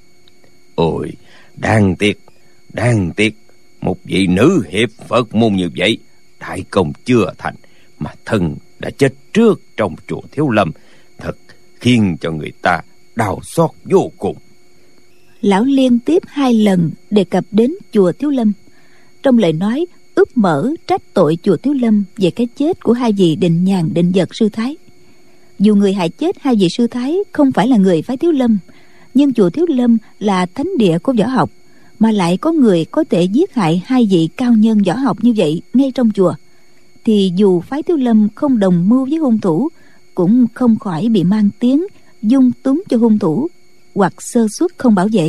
Ôi, đáng tiếc, đáng tiếc, một vị nữ hiệp Phật môn như vậy, đại công chưa thành mà thân đã chết trước trong chùa Thiếu Lâm, thật khiến cho người ta đau xót vô cùng. Lão liên tiếp hai lần đề cập đến chùa Thiếu Lâm, trong lời nói úp mở trách tội chùa Thiếu Lâm về cái chết của hai vị Định Nhàn, Định Vật sư thái. Dù người hại chết hai vị sư thái không phải là người phái Thiếu Lâm, nhưng chùa Thiếu Lâm là thánh địa của võ học, mà lại có người có thể giết hại hai vị cao nhân võ học như vậy ngay trong chùa, thì dù phái Thiếu Lâm không đồng mưu với hung thủ, cũng không khỏi bị mang tiếng dung túng cho hung thủ hoặc sơ suất không bảo vệ.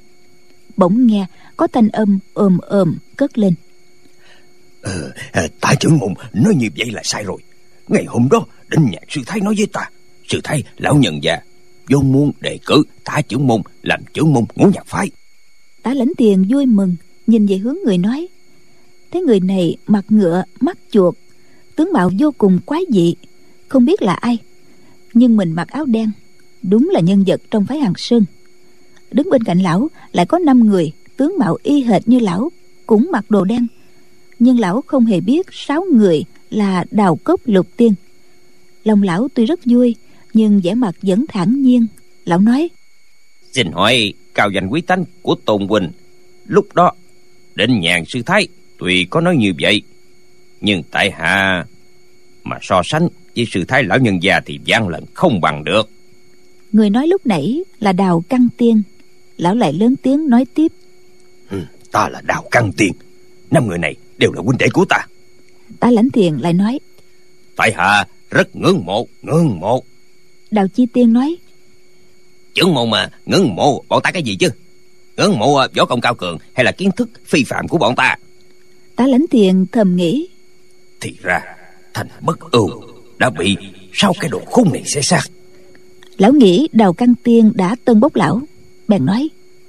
Bỗng nghe có thanh âm ồm ồm cất lên: ờ, Tả trưởng môn nói như vậy là sai rồi. Ngày hôm đó Định Nhàn sư thái nói với ta, sư thái lão nhân già vốn muốn đề cử Tả trưởng môn làm trưởng môn ngũ nhạc phái. Tả Lãnh Thiền vui mừng nhìn về hướng người nói, thấy người này mặt ngựa mắt chuột, tướng mạo vô cùng quái dị, không biết là ai, nhưng mình mặc áo đen, đúng là nhân vật trong phái Hằng Sơn. Đứng bên cạnh lão lại có năm người tướng mạo y hệt như lão, cũng mặc đồ đen, nhưng lão không hề biết sáu người là Đào Cốc Lục Tiên. Lòng lão tuy rất vui, nhưng vẻ mặt vẫn thản nhiên. Lão nói: Xin hỏi cao danh quý tánh của Tôn huynh, lúc đó Định Nhàn sư thái tuy có nói như vậy, nhưng tại hạ mà so sánh với sư thái lão nhân già thì vạn lần không bằng được. Người nói lúc nãy là Đào Căn Tiên. Lão lại lớn tiếng nói tiếp: ừ, Ta là Đào Căn Tiên, năm người này đều là huynh đệ của ta. Tả Lãnh Thiền lại nói: Tại hạ rất ngưỡng mộ, ngưỡng mộ. Đào Chi Tiên nói: Chưởng môn mà ngưỡng mộ bọn ta cái gì chứ? Ngưỡng mộ võ công cao cường hay là kiến thức phi phạm của bọn ta? Tả Lãnh Thiền thầm nghĩ: Thì ra Thành Bất Ưu đã bị sau cái đồ khung này xé xác. Lão nghĩ Đào Căn Tiên đã tân bốc lão, bèn nói: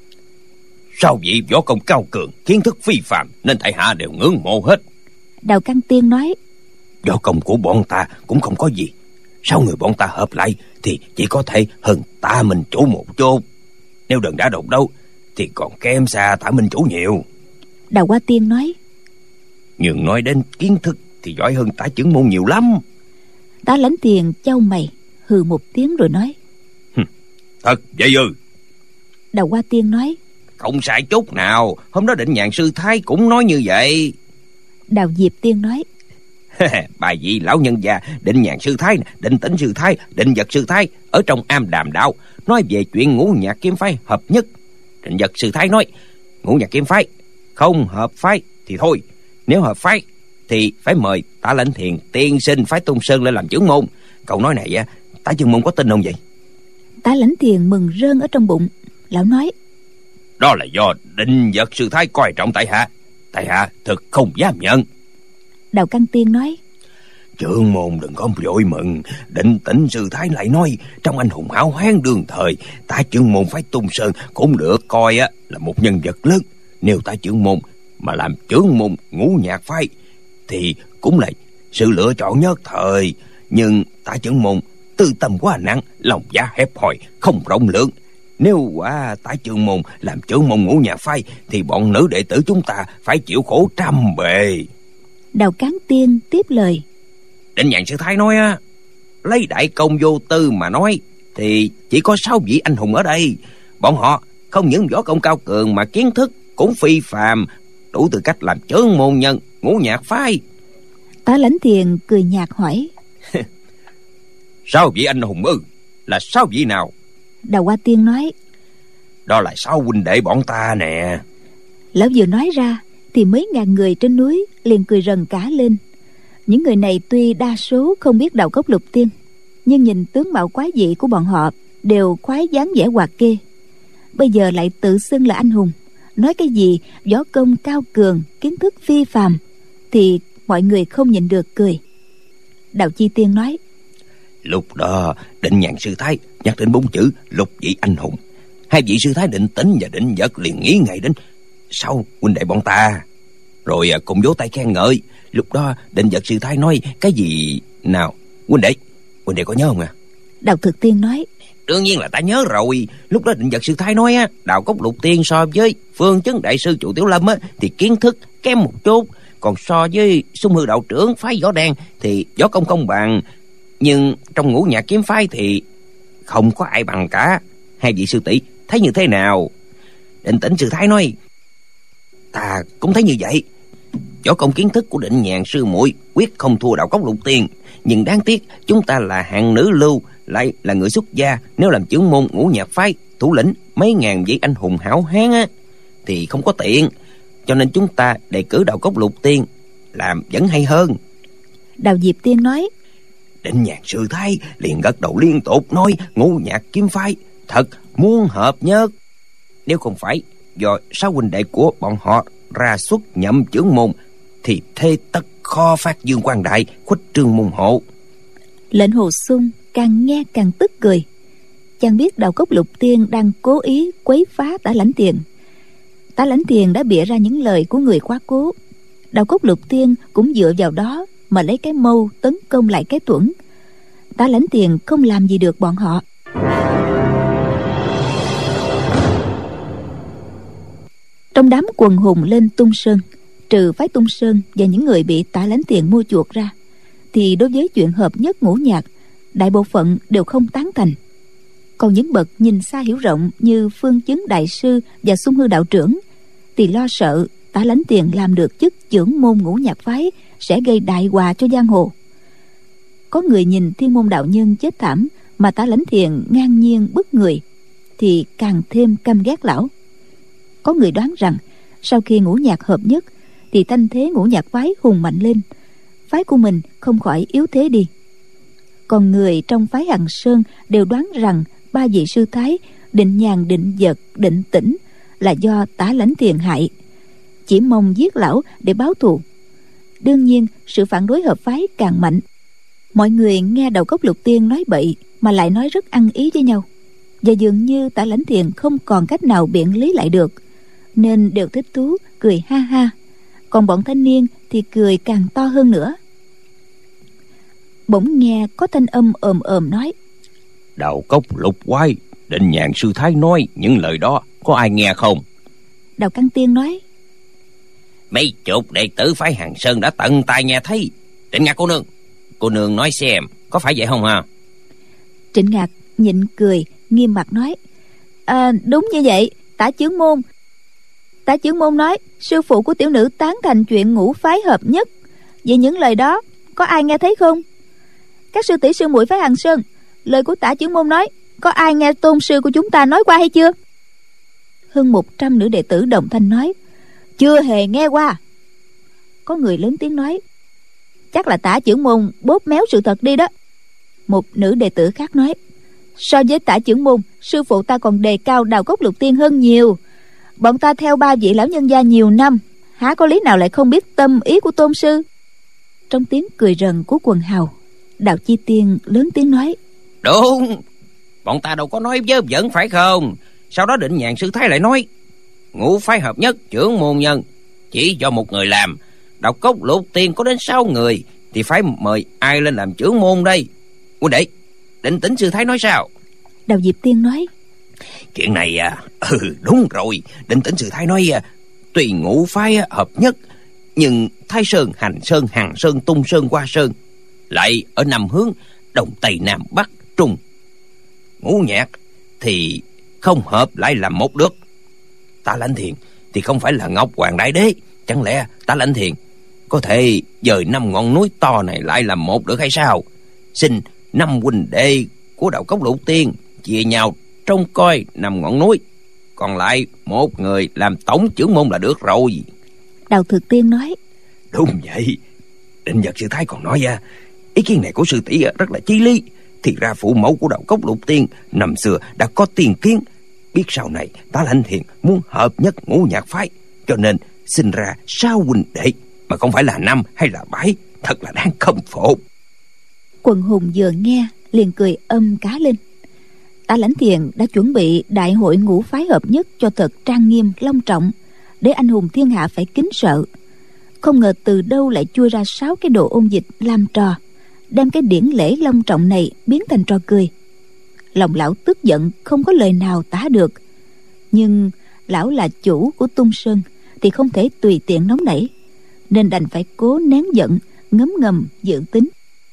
Sau vị võ công cao cường, kiến thức phi phạm nên tại hạ đều ngưỡng mộ hết. Đào Căn Tiên nói: Võ công của bọn ta cũng không có gì, sau người bọn ta hợp lại thì chỉ có thể hơn Tạ Minh Chủ một chút. Nếu đừng đã độc đấu thì còn kém xa Tạ Minh Chủ nhiều. Đào Hoa Tiên nói: Nhưng nói đến kiến thức thì giỏi hơn Tả trưởng môn nhiều lắm. Tả Lãnh Thiền chau mày hừ một tiếng rồi nói: Thật vậy ư? Đào Hoa Tiên nói: không sai chút nào. Hôm đó Định Nhàn sư thái cũng nói như vậy. Đào Diệp Tiên nói: Bài vị lão nhân gia Định Nhàn sư thái, Định Tĩnh sư thái, Định Vật sư thái ở trong Am Đàm Đạo nói về chuyện ngũ nhạc kiếm phái hợp nhất. Định Vật sư thái nói ngũ nhạc kiếm phái không hợp phái thì thôi, nếu hợp phái thì phải mời Tả Lãnh Thiền tiên sinh phái Tung Sơn lên làm trưởng môn. Câu nói này Tả trưởng môn có tin không vậy? Tả Lãnh Thiền mừng rơn ở trong bụng. Lão nói: Đó là do Định Vật sư thái coi trọng tại hạ, tại hạ thực không dám nhận. Đào Căn Tiên nói: Trưởng môn đừng có vội mừng. Định Tĩnh sư thái lại nói trong anh hùng hảo hán đương thời, Tả trưởng môn phái Tung Sơn cũng được coi á là một nhân vật lớn. Nếu Tả trưởng môn mà làm trưởng môn ngũ nhạc phái thì cũng là sự lựa chọn nhất thời. Nhưng Tả trưởng môn tư tâm quá nặng, lòng dạ hẹp hòi, không rộng lượng. Nếu quả Tả trưởng môn làm trưởng môn ngũ nhạc phái thì bọn nữ đệ tử chúng ta phải chịu khổ trăm bề. Đào Cán Tiên tiếp lời: Định Nhàn sư thái nói á, lấy đại công vô tư mà nói thì chỉ có sáu vị anh hùng ở đây. Bọn họ không những võ công cao cường mà kiến thức cũng phi phàm, đủ tư cách làm trưởng môn nhân ngũ nhạc phái. Tả Lãnh Thiền cười nhạt hỏi: Sáu vị anh hùng ư? Là sáu vị nào? Đào Hoa Tiên nói: Đó là sáu huynh đệ bọn ta nè. Lão vừa nói ra thì mấy ngàn người trên núi liền cười rần cả lên. Những người này tuy đa số không biết Đào Cốc Lục Tiên, nhưng nhìn tướng mạo quái dị của bọn họ đều khoái dáng vẻ hoạt kê. Bây giờ lại tự xưng là anh hùng, nói cái gì võ công cao cường, kiến thức phi phàm, thì mọi người không nhịn được cười. Đào Chi Tiên nói: Lúc đó Định Nhàn sư thái nhắc đến bốn chữ lục vị anh hùng, hai vị sư thái Định Tĩnh và Định Vật liền nghĩ ngay đến sáu huynh đệ bọn ta, rồi cùng vỗ tay khen ngợi. Lúc đó Định Vật sư thái nói cái gì nào? Huynh đệ, huynh đệ có nhớ không à? Đào Thực Tiên nói: Đương nhiên là ta nhớ rồi. Lúc đó Định Vật sư thái nói á, Đào Cốc Lục Tiên so với Phương Chấn đại sư Trụ Tiểu Lâm á thì kiến thức kém một chút, còn so với Xung Hư đạo trưởng phái Võ Đan thì võ công không bằng. Nhưng trong ngũ nhạc kiếm phái thì không có ai bằng cả. Hai vị sư tỷ thấy như thế nào? Định Tĩnh sư thái nói: Ta cũng thấy như vậy. Võ công kiến thức của Định Nhàn sư muội quyết không thua Đào Cốc Lục Tiên, nhưng đáng tiếc chúng ta là hạng nữ lưu, lại là người xuất gia. Nếu làm trưởng môn ngũ nhạc phái, thủ lĩnh mấy ngàn vị anh hùng hảo hán á, thì không có tiện. Cho nên chúng ta đề cử Đào Cốc Lục Tiên làm vẫn hay hơn. Đào Diệp Tiên nói: Định Nhàn sư thái liền gật đầu liên tục nói ngũ nhạc kiếm phái thật muốn hợp nhất. Nếu không phải do sáu huynh đệ của bọn họ ra xuất nhậm trưởng môn thì thế tất kho phát dương quang đại, khuếch trương môn hộ. Lệnh Hồ Xung càng nghe càng tức cười. Chàng biết Đào Cốc Lục Tiên đang cố ý quấy phá Tả Lãnh Thiền. Tả Lãnh Thiền đã bịa ra những lời của người quá cố. Đào Cốc Lục Tiên cũng dựa vào đó mà lấy cái mâu tấn công lại cái tuẫn. Tả Lãnh Thiền không làm gì được bọn họ. Trong đám quần hùng lên Tung Sơn, trừ phái Tung Sơn và những người bị Tả Lãnh Thiền mua chuộc ra, thì đối với chuyện hợp nhất ngũ nhạc, đại bộ phận đều không tán thành. Còn những bậc nhìn xa hiểu rộng như Phương Chấn đại sư và Xung Hư đạo trưởng thì lo sợ Tả Lãnh Thiền làm được chức trưởng môn ngũ nhạc phái sẽ gây đại họa cho giang hồ. Có người nhìn Thiên Môn đạo nhân chết thảm mà Tả Lãnh Thiền ngang nhiên bức người thì càng thêm căm ghét lão. Có người đoán rằng sau khi ngũ nhạc hợp nhất thì thanh thế ngũ nhạc phái hùng mạnh lên, phái của mình không khỏi yếu thế đi. Còn người trong phái Hằng Sơn đều đoán rằng ba vị sư thái Định Nhàn, Định Vật, Định Tĩnh là do Tả Lãnh Thiền hại, chỉ mong giết lão để báo thù. Đương nhiên sự phản đối hợp phái càng mạnh. Mọi người nghe Đào Cốc Lục Tiên nói bậy mà lại nói rất ăn ý với nhau, và dường như Tả Lãnh Thiền không còn cách nào biện lý lại được, nên đều thích thú cười ha ha. Còn bọn thanh niên thì cười càng to hơn nữa. Bỗng nghe có thanh âm ồm ồm nói: Đào Cốc Lục quái, Định Nhàn sư thái nói những lời đó có ai nghe không? Đào Căn Tiên nói: Mấy chục đệ tử phái Hằng Sơn đã tận tai nghe thấy. Trịnh Ngạc cô nương, cô nương nói xem có phải vậy không hả? Trịnh Ngạc nhịn cười, nghiêm mặt nói: À, đúng như vậy, Tả trưởng môn, Tả Chưởng Môn nói sư phụ của tiểu nữ tán thành chuyện ngũ phái hợp nhất. Vậy những lời đó có ai nghe thấy không? Các sư tỷ sư muội phái Hằng Sơn, lời của Tả Chưởng Môn nói có ai nghe tôn sư của chúng ta nói qua hay chưa? Hơn một trăm nữ đệ tử đồng thanh nói chưa hề nghe qua. Có người lớn tiếng nói chắc là Tả Chưởng Môn bóp méo sự thật đi đó. Một nữ đệ tử khác nói so với Tả Chưởng Môn, sư phụ ta còn đề cao Đào Cốc Lục Tiên hơn nhiều. Bọn ta theo ba vị lão nhân gia nhiều năm, há có lý nào lại không biết tâm ý của tôn sư? Trong tiếng cười rần của quần hào, Đào Chi Tiên lớn tiếng nói đúng, bọn ta đâu có nói vớ vẩn phải không? Sau đó Định Nhàn sư thái lại nói ngũ phái hợp nhất trưởng môn nhân chỉ do một người làm, Đào Cốc Lục Tiên có đến sáu người, thì phải mời ai lên làm trưởng môn đây? Huynh đệ, Định Tĩnh sư thái nói sao? Đào Diệp Tiên nói chuyện này à, ừ đúng rồi, Định Tĩnh sư thái nói à, tùy ngũ phái hợp nhất, nhưng Thái Sơn, Hành Sơn, Hằng Sơn, Tung Sơn, Hoa Sơn lại ở năm hướng đông tây nam bắc trung, ngũ nhạc thì không hợp lại làm một được. Tả Lãnh Thiền thì không phải là Ngọc Hoàng Đại Đế, chẳng lẽ Tả Lãnh Thiền có thể dời năm ngọn núi to này lại làm một được hay sao? Xin năm huynh đệ của Đào Cốc Lục Tiên chia nhau trông coi năm ngọn núi, còn lại một người làm tổng trưởng môn là được rồi. Đào Thực Tiên nói đúng vậy, Định Nhật sư thái còn nói à, ý kiến này của sư tỷ rất là chí lý. Thì ra phụ mẫu của Đào Cốc Lục Tiên năm xưa đã có tiền kiến, biết sau này Tả Lãnh Thiền muốn hợp nhất ngũ nhạc phái, cho nên sinh ra sáu huynh đệ mà không phải là năm hay là bảy, thật là đáng khâm phục. Quần hùng vừa nghe liền cười âm cá lên. Tả Lãnh Thiền đã chuẩn bị đại hội ngũ phái hợp nhất cho thật trang nghiêm long trọng, để anh hùng thiên hạ phải kính sợ. Không ngờ từ đâu lại chui ra sáu cái đồ ôn dịch làm trò, đem cái điển lễ long trọng này biến thành trò cười. Lòng lão tức giận không có lời nào tả được, nhưng lão là chủ của Tung Sơn thì không thể tùy tiện nóng nảy, nên đành phải cố nén giận, ngấm ngầm dự tính.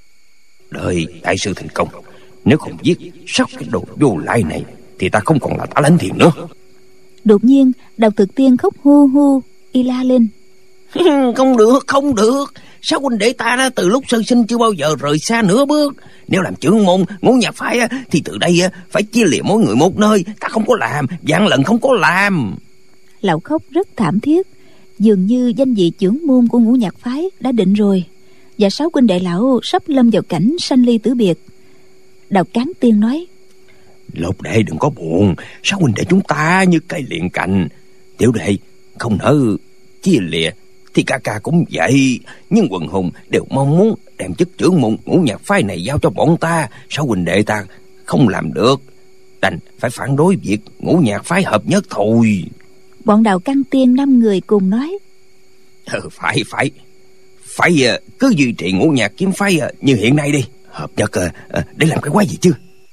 Đợi đại sư thành công, nếu không giết sóc cái đồ vô lại này thì ta không còn là Tả Lãnh Thiền nữa. Đột nhiên Đào Thực Tiên khóc hu hu, y la lên không được, không được, sáu huynh đệ ta đó từ lúc sơ sinh chưa bao giờ rời xa nửa bước. Nếu làm trưởng môn ngũ nhạc phái thì từ đây phải chia lìa mỗi người một nơi, ta không có làm, vạn lần không có làm. Lão khóc rất thảm thiết, dường như danh vị trưởng môn của ngũ nhạc phái đã định rồi, và sáu huynh đệ lão sắp lâm vào cảnh sanh ly tử biệt. Đào Cán Tiên nói Lục đệ đừng có buồn, sáu huynh đệ chúng ta như cây liền cành, tiểu đệ không nỡ chia lìa thì ca ca cũng vậy, nhưng quần hùng đều mong muốn đem chức trưởng môn ngũ nhạc phái này giao cho bọn ta. Sáu huynh đệ ta không làm được, đành phải phản đối việc ngũ nhạc phái hợp nhất thôi. Bọn Đào Căn Tiên năm người cùng nói ừ, phải phải phải cứ duy trì ngũ nhạc kiếm phái như hiện nay đi, hợp nhất để làm cái quái gì chứ.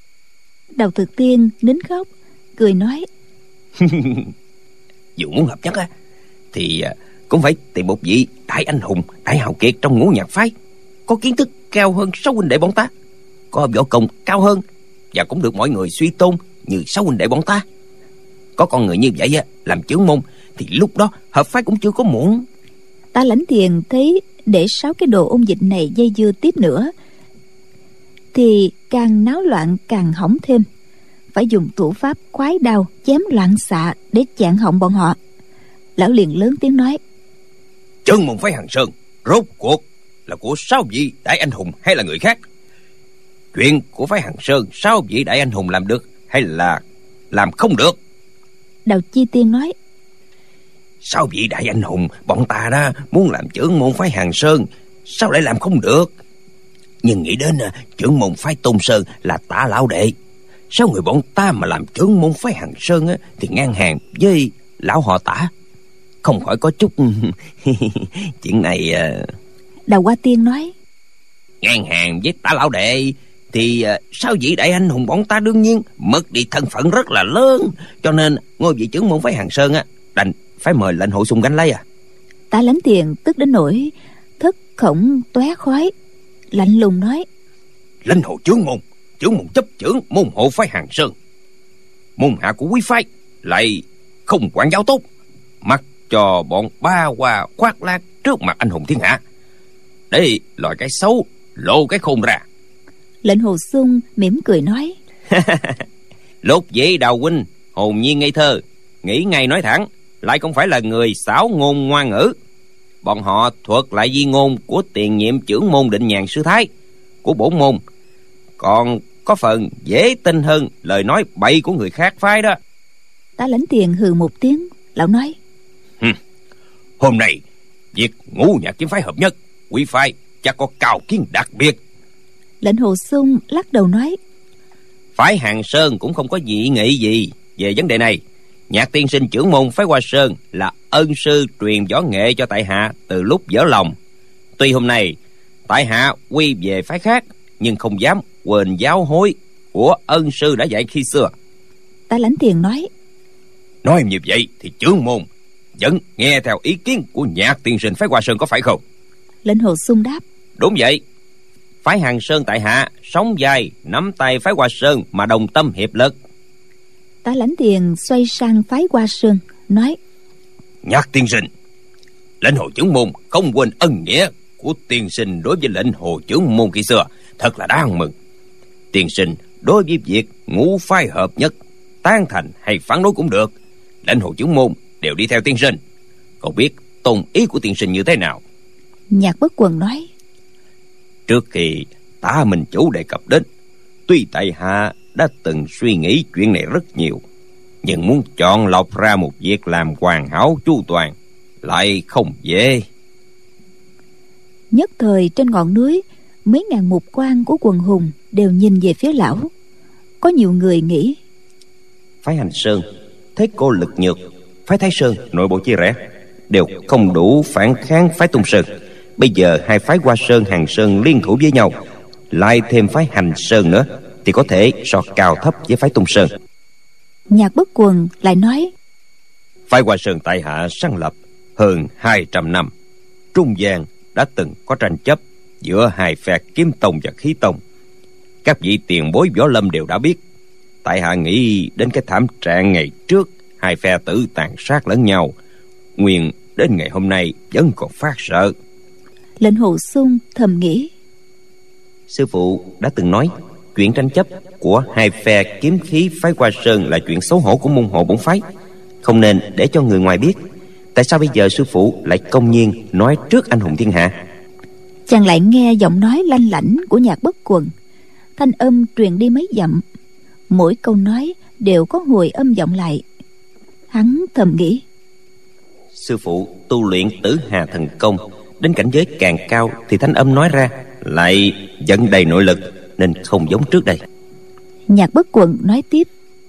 Đào Thực Tiên nín khóc cười nói dù muốn hợp nhất á thì cũng phải tìm một vị đại anh hùng, đại hào kiệt trong ngũ nhạc phái, có kiến thức cao hơn sáu huynh đệ bọn ta, có võ công cao hơn, và cũng được mọi người suy tôn như sáu huynh đệ bọn ta. Có con người như vậy á làm trưởng môn thì lúc đó hợp phái cũng chưa có muộn. Tả Lãnh Thiền thấy để sáu cái đồ ôn dịch này dây dưa tiếp nữa thì càng náo loạn càng hỏng thêm, phải dùng thủ pháp khoái đao chém loạn xạ để chặn họng bọn họ. Lão liền lớn tiếng nói Trưởng môn phái Hằng Sơn rốt cuộc là của sáu vị đại anh hùng hay là người khác? Chuyện của phái Hằng Sơn sáu vị đại anh hùng làm được hay là làm không được? Đào Chi Tiên nói sáu vị đại anh hùng bọn ta đó muốn làm trưởng môn phái Hằng Sơn, sao lại làm không được? Nhưng nghĩ đến trưởng môn phái Tôn Sơn là Tả lão đệ, sáu người bọn ta mà làm trưởng môn phái Hằng Sơn á, thì ngang hàng với lão họ Tả, không khỏi có chút chuyện này. Đào Hoa Tiên nói ngang hàng với Tả lão đệ thì sáu vị đại anh hùng bọn ta đương nhiên mất đi thân phận rất là lớn, cho nên ngôi vị trưởng môn phái Hằng Sơn á đành phải mời lệnh hội xung gánh lấy. À Tả Lãnh Thiền tức đến nỗi thất khổng tóe khói, lạnh lùng nói lãnh hội trưởng môn, trưởng môn chấp trưởng môn hộ phái Hằng Sơn, môn hạ của quý phái lại không quản giáo tốt, mặc cho bọn ba hoa khoác lác trước mặt anh hùng thiên hạ, để loại cái xấu lộ cái khôn ra. Lệnh Hồ Xung mỉm cười nói: Lục dĩ Đào huynh hồn nhiên ngây thơ, nghĩ ngay nói thẳng, lại không phải là người xảo ngôn ngoan ngữ. Bọn họ thuật lại di ngôn của tiền nhiệm trưởng môn Định Nhàn sư thái của bổn môn, còn có phần dễ tin hơn lời nói bậy của người khác phái đó. Tá Lãnh Tiền hừ một tiếng, lão nói: Hừm, hôm nay việc ngũ nhạc kiếm phái hợp nhất, quý phái chắc có cao kiến đặc biệt. Lệnh Hồ Xung lắc đầu nói: Phái Hàng Sơn cũng không có dị nghị gì về vấn đề này. Nhạc tiên sinh trưởng môn phái Hoa Sơn là ân sư truyền võ nghệ cho tại hạ từ lúc vỡ lòng. Tuy hôm nay tại hạ quy về phái khác, nhưng không dám quên giáo hối của ân sư đã dạy khi xưa. Tá Lãnh Tiền nói: Nói như vậy thì trưởng môn vẫn nghe theo ý kiến của Nhạc tiên sinh phái Hoa Sơn có phải không? Lệnh Hồ Xung đáp: Đúng vậy. Phái Hàng Sơn tại hạ sống dài nắm tay phái Hoa Sơn mà đồng tâm hiệp lực. Tá Lãnh Tiền xoay sang phái Hoa Sơn nói: Nhạc tiên sinh, lệnh Hồ trưởng môn không quên ân nghĩa của tiên sinh đối với lệnh Hồ trưởng môn khi xưa, thật là đáng mừng. Tiên sinh đối với việc ngũ phái hợp nhất, tán thành hay phản đối cũng được, lệnh Hồ trưởng môn đều đi theo tiên sinh. Không biết tôn ý của tiên sinh như thế nào? Nhạc Bất Quần nói: Trước khi Tá Minh chủ đề cập đến, tuy tại hạ đã từng suy nghĩ chuyện này rất nhiều, nhưng muốn chọn lọc ra một việc làm hoàn hảo chu toàn lại không dễ. Nhất thời trên ngọn núi, mấy ngàn mục quan của quần hùng đều nhìn về phía lão. Có nhiều người nghĩ: Phái Hành Sơn thế cô lực nhược, phái Thái Sơn nội bộ chia rẽ, đều không đủ phản kháng phái Tung Sơn. Bây giờ hai phái Hoa Sơn, Hàng Sơn liên thủ với nhau, lại thêm phái Hành Sơn nữa, thì có thể so cao thấp với phái Tung Sơn. Nhạc Bất Quần lại nói: Phái Hoa Sơn tại hạ sáng lập hơn hai trăm năm, trung gian đã từng có tranh chấp giữa hai phe Kiếm Tông và Khí Tông. Các vị tiền bối võ lâm đều đã biết. Tại hạ nghĩ đến cái thảm trạng ngày trước hai phe tử tàn sát lẫn nhau, nguyên đến ngày hôm nay vẫn còn phát sợ. Lệnh Hồ Xung thầm nghĩ: Sư phụ đã từng nói chuyện tranh chấp của hai phe kiếm khí phái Hoa Sơn là chuyện xấu hổ của môn hộ bổn phái, không nên để cho người ngoài biết. Tại sao bây giờ sư phụ lại công nhiên nói trước anh hùng thiên hạ? Chàng lại nghe giọng nói lanh lảnh của Nhạc Bất Quần, thanh âm truyền đi mấy dặm, mỗi câu nói đều có hồi âm vọng lại. Hắn thầm nghĩ: Sư phụ tu luyện Tử Hà thần công, đến cảnh giới càng cao thì thanh âm nói ra lại dẫn đầy nội lực, nên không giống trước đây. Nhạc Bất Quần nói tiếp: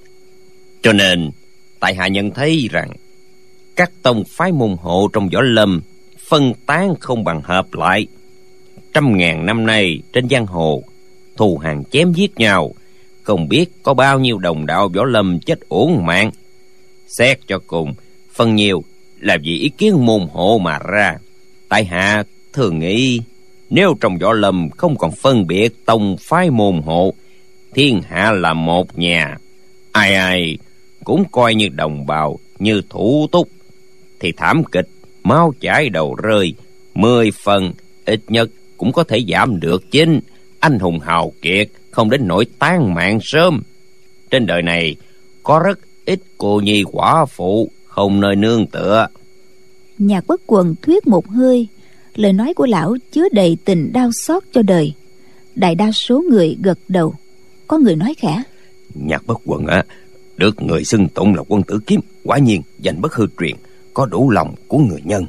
Cho nên tại hạ nhận thấy rằng các tông phái môn hộ trong võ lâm phân tán không bằng hợp lại. Trăm ngàn năm nay trên giang hồ thù hằn chém giết nhau, không biết có bao nhiêu đồng đạo võ lâm chết uổng mạng. Xét cho cùng, phần nhiều là vì ý kiến môn hộ mà ra. Tại hạ thường nghĩ, nếu trong võ lâm không còn phân biệt tông phái môn hộ, thiên hạ là một nhà, ai ai cũng coi như đồng bào, như thủ túc, thì thảm kịch máu chảy đầu rơi mười phần ít nhất cũng có thể giảm được chính. Anh hùng hào kiệt không đến nỗi tán mạng sớm. Trên đời này có rất ít cô nhi quả phụ không nơi nương tựa. Nhạc Bất Quần thuyết một hơi, lời nói của lão chứa đầy tình đau xót cho đời. Đại đa số người gật đầu, có người nói khẽ: Nhạc Bất Quần á, được người xưng tụng là quân tử kiếm, quả nhiên danh bất hư truyền, có đủ lòng của người nhân.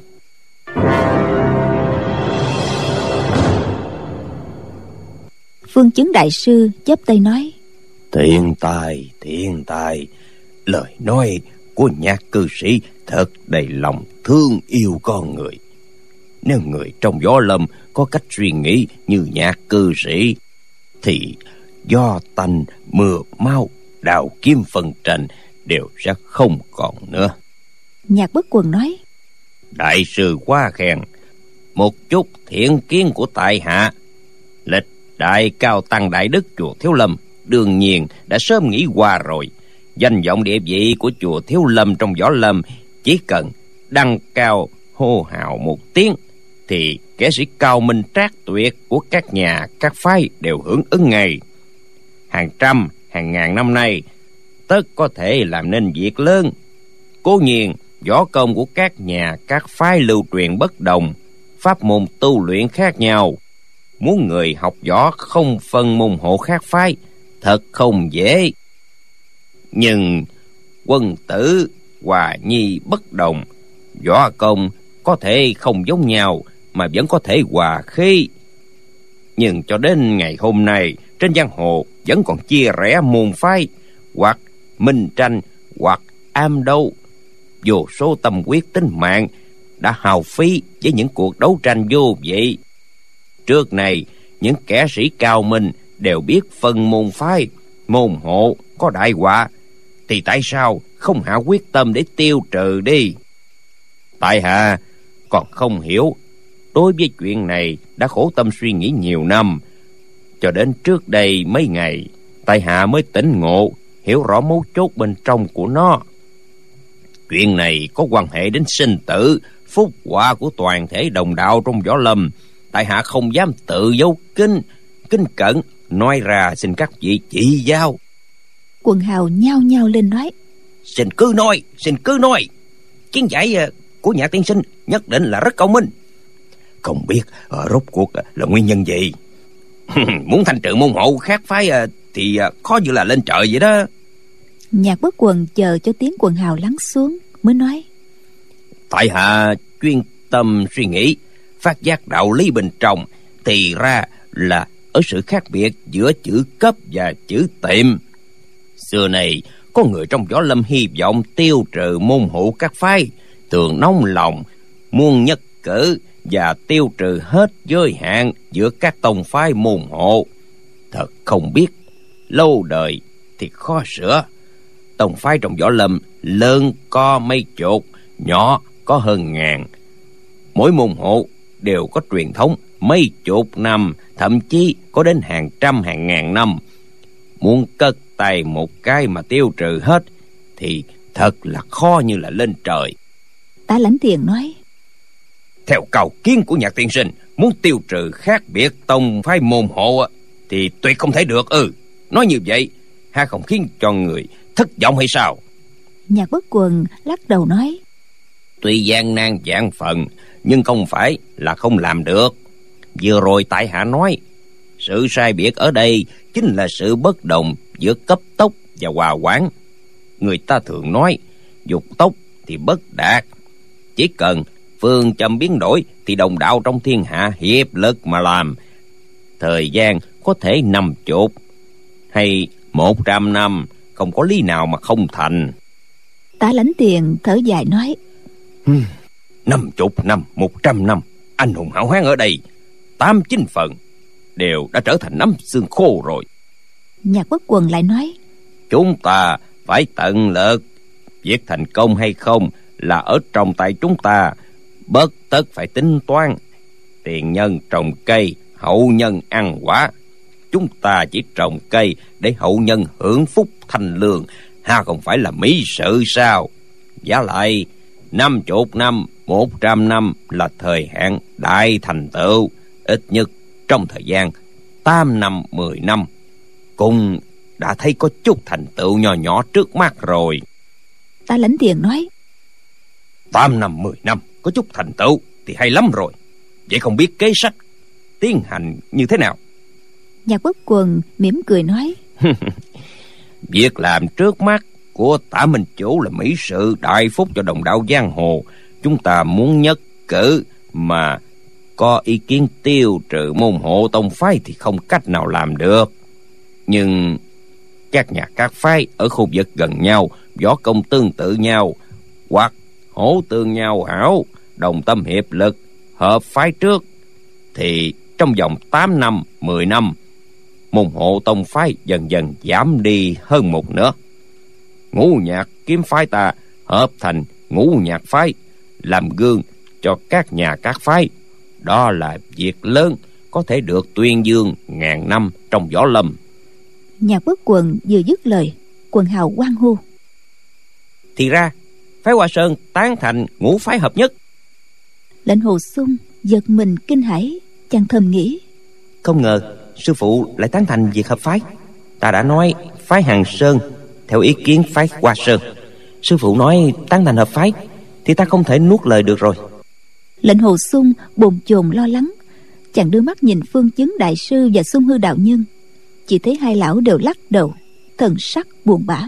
Phương Chứng đại sư chắp tay nói: Thiên tài, thiên tài, lời nói của Nhạc cư sĩ thật đầy lòng thương yêu con người. Nếu người trong võ lâm có cách suy nghĩ như Nhạc cư sĩ, thì do tanh mưa mau, đào kiếm phân tranh đều sẽ không còn nữa. Nhạc Bất Quần nói: Đại sư quá khen. Một chút thiện kiến của tại hạ, lịch đại cao tăng đại đức chùa Thiếu Lâm đương nhiên đã sớm nghĩ qua rồi. Danh vọng địa vị của chùa Thiếu Lâm trong võ lâm chỉ cần đăng cao hô hào một tiếng, thì kẻ sĩ cao minh trác tuyệt của các nhà các phái đều hưởng ứng ngay. Hàng trăm hàng ngàn năm nay, tất có thể làm nên việc lớn. Cố nhiên võ công của các nhà các phái lưu truyền bất đồng, pháp môn tu luyện khác nhau. Muốn người học võ không phân môn hộ khác phái thật không dễ. Nhưng quân tử hòa nhi bất đồng, võ công có thể không giống nhau mà vẫn có thể hòa khí. Nhưng cho đến ngày hôm nay, trên giang hồ vẫn còn chia rẽ môn phái, hoặc minh tranh, hoặc am đấu. Vô số tâm huyết tính mạng đã hao phí với những cuộc đấu tranh vô vị. Trước này, những kẻ sĩ cao minh đều biết phân môn phái, môn hộ có đại họa, thì tại sao không hạ quyết tâm để tiêu trừ đi? Tại hạ còn không hiểu. Đối với chuyện này đã khổ tâm suy nghĩ nhiều năm, cho đến trước đây mấy ngày, tại hạ mới tỉnh ngộ, hiểu rõ mấu chốt bên trong của nó. Chuyện này có quan hệ đến sinh tử, phúc họa của toàn thể đồng đạo trong võ lâm. Tại hạ không dám tự giấu kín, kính cẩn nói ra, xin các vị chỉ giáo. Quần hào nhao nhao lên nói: Xin cứ nói, xin cứ nói. Kiến giải của nhà tiên sinh nhất định là rất cao minh. Không biết uh, rốt cuộc uh, là nguyên nhân gì? Muốn thanh trừ môn hộ khác phái uh, thì uh, khó như là lên trời vậy đó. Nhạc Bất Quần chờ cho tiếng quần hào lắng xuống mới nói: Tại hạ chuyên tâm suy nghĩ, phát giác đạo lý bên trong, thì ra là ở sự khác biệt giữa chữ cấp và chữ tiệm. Xưa này có người trong võ lâm hy vọng tiêu trừ môn hộ các phái, thường nóng lòng muốn nhất cử và tiêu trừ hết giới hạn giữa các tông phái môn hộ. Thật không biết, lâu đời thì khó sửa. Tông phái trong võ lâm lớn có mấy chục, nhỏ có hơn ngàn. Mỗi môn hộ đều có truyền thống mấy chục năm, thậm chí có đến hàng trăm hàng ngàn năm. Muốn cất tay một cái mà tiêu trừ hết thì thật là khó như là lên trời. Tả Lãnh Thiền nói: Theo cầu kiến của Nhạc tiên sinh, muốn tiêu trừ khác biệt tông phái môn hộ thì tuyệt không thể được. Ừ, nói như vậy ha không khiến cho người thất vọng hay sao? Nhạc Bất Quần lắc đầu nói: Tuy gian nan vạn phần, nhưng không phải là không làm được. Vừa rồi tại hạ nói, sự sai biệt ở đây chính là sự bất đồng giữa cấp tốc và hòa quản. Người ta thường nói, dục tốc thì bất đạt. Chỉ cần phương châm biến đổi thì đồng đạo trong thiên hạ hiệp lực mà làm. Thời gian có thể năm chục hay một trăm năm, không có lý nào mà không thành. Tả Lãnh Thiền thở dài nói: Năm chục năm, một trăm năm, anh hùng hảo hán ở đây tám chín phần đều đã trở thành nắm xương khô rồi. Nhạc Bất Quần lại nói: Chúng ta phải tận lực. Việc thành công hay không là ở trong tay chúng ta, bất tất phải tính toán. Tiền nhân trồng cây, hậu nhân ăn quả. Chúng ta chỉ trồng cây để hậu nhân hưởng phúc thành lương, ha không phải là mỹ sự sao? Giá lại năm chục năm, một trăm năm là thời hạn đại thành tựu. Ít nhất trong thời gian tám năm, mười năm cũng đã thấy có chút thành tựu nhỏ nhỏ trước mắt rồi. Tả Lãnh Thiền nói: Tám năm, mười năm có chút thành tựu thì hay lắm rồi. Vậy không biết kế sách tiến hành như thế nào? Nhạc Bất Quần mỉm cười nói: Việc làm trước mắt của Tả Minh Chủ là mỹ sự đại phúc cho đồng đạo giang hồ. Chúng ta muốn nhất cử mà có ý kiến tiêu trừ môn hộ tông phái thì không cách nào làm được. Nhưng các nhà các phái ở khu vực gần nhau, võ công tương tự nhau, hoặc hỗ tương nhau hảo, đồng tâm hiệp lực, hợp phái trước, thì trong vòng tám năm, mười năm, môn hộ tông phái dần dần giảm đi hơn một nửa. Ngũ nhạc kiếm phái ta hợp thành ngũ nhạc phái, làm gương cho các nhà các phái. Đó là việc lớn, có thể được tuyên dương ngàn năm trong võ lâm. Nhạc Bất Quần vừa dứt lời, quần hào hoan hô: Thì ra phái Hoa Sơn tán thành ngũ phái hợp nhất. Lệnh Hồ Xung giật mình kinh hãi, chàng thầm nghĩ: Không ngờ sư phụ lại tán thành việc hợp phái. Ta đã nói phái Hằng Sơn theo ý kiến phái Hoa Sơn, sư phụ nói tán thành hợp phái thì ta không thể nuốt lời được rồi. Lệnh Hồ Xung bồn chồn lo lắng, chàng đưa mắt nhìn Phương Chứng đại sư và Xung Hư đạo nhân, chỉ thấy hai lão đều lắc đầu, thần sắc buồn bã.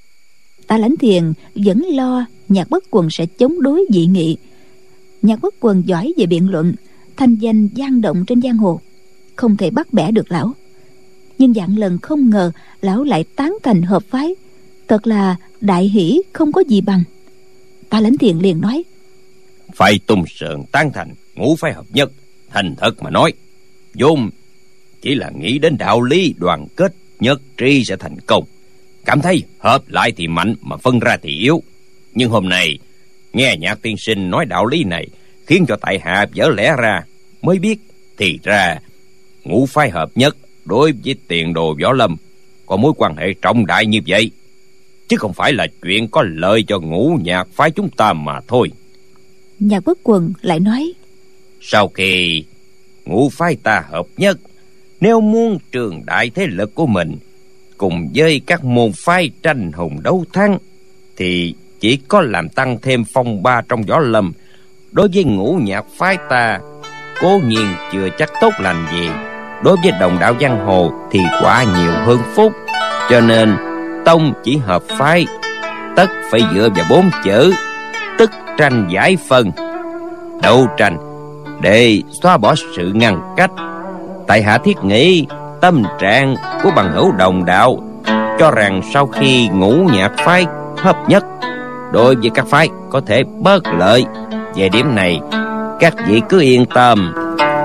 Ta Lãnh Thiền vẫn lo Nhạc Bất Quần sẽ chống đối dị nghị. Nhạc Bất Quần giỏi về biện luận, thanh danh vang động trên giang hồ, không thể bắt bẻ được lão. Nhưng vạn lần không ngờ lão lại tán thành hợp phái, thật là đại hỷ không có gì bằng. Ta Lãnh Thiền liền nói: Phái Tung Sơn tán thành ngũ phái hợp nhất, thành thật mà nói, vốn chỉ là nghĩ đến đạo lý đoàn kết nhất trí sẽ thành công, cảm thấy hợp lại thì mạnh mà phân ra thì yếu. Nhưng hôm nay nghe Nhạc tiên sinh nói đạo lý này, khiến cho tại hạ vỡ lẽ ra, mới biết thì ra ngũ phái hợp nhất đối với tiền đồ võ lâm có mối quan hệ trọng đại như vậy, chứ không phải là chuyện có lợi cho ngũ nhạc phái chúng ta mà thôi. Nhạc Bất Quần lại nói: Sau khi ngũ phái ta hợp nhất, nếu muốn trường đại thế lực của mình cùng với các môn phái tranh hùng đấu thắng, thì chỉ có làm tăng thêm phong ba trong võ lâm. Đối với ngũ nhạc phái ta cố nhiên chưa chắc tốt lành gì, đối với đồng đạo giang hồ thì quả nhiều hơn phúc. Cho nên tông chỉ hợp phái tất phải dựa vào bốn chữ: tức tranh giải phân. Đấu tranh để xóa bỏ sự ngăn cách. Tại hạ thiết nghĩ tâm trạng của bằng hữu đồng đạo cho rằng sau khi ngũ nhạc phái hợp nhất, đối với các phái có thể bớt lợi. Về điểm này các vị cứ yên tâm.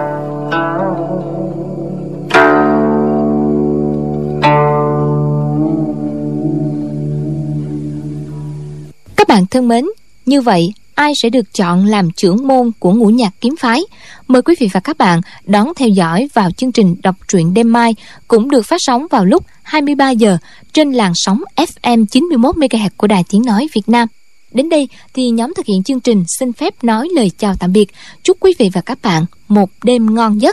Các bạn thân mến, như vậy ai sẽ được chọn làm trưởng môn của ngũ nhạc kiếm phái? Mời quý vị và các bạn đón theo dõi vào chương trình đọc truyện đêm mai, cũng được phát sóng vào lúc hai mươi ba giờ trên làn sóng ép em chín mươi mốt mê ga héc của Đài Tiếng Nói Việt Nam. Đến đây thì nhóm thực hiện chương trình xin phép nói lời chào tạm biệt. Chúc quý vị và các bạn một đêm ngon giấc.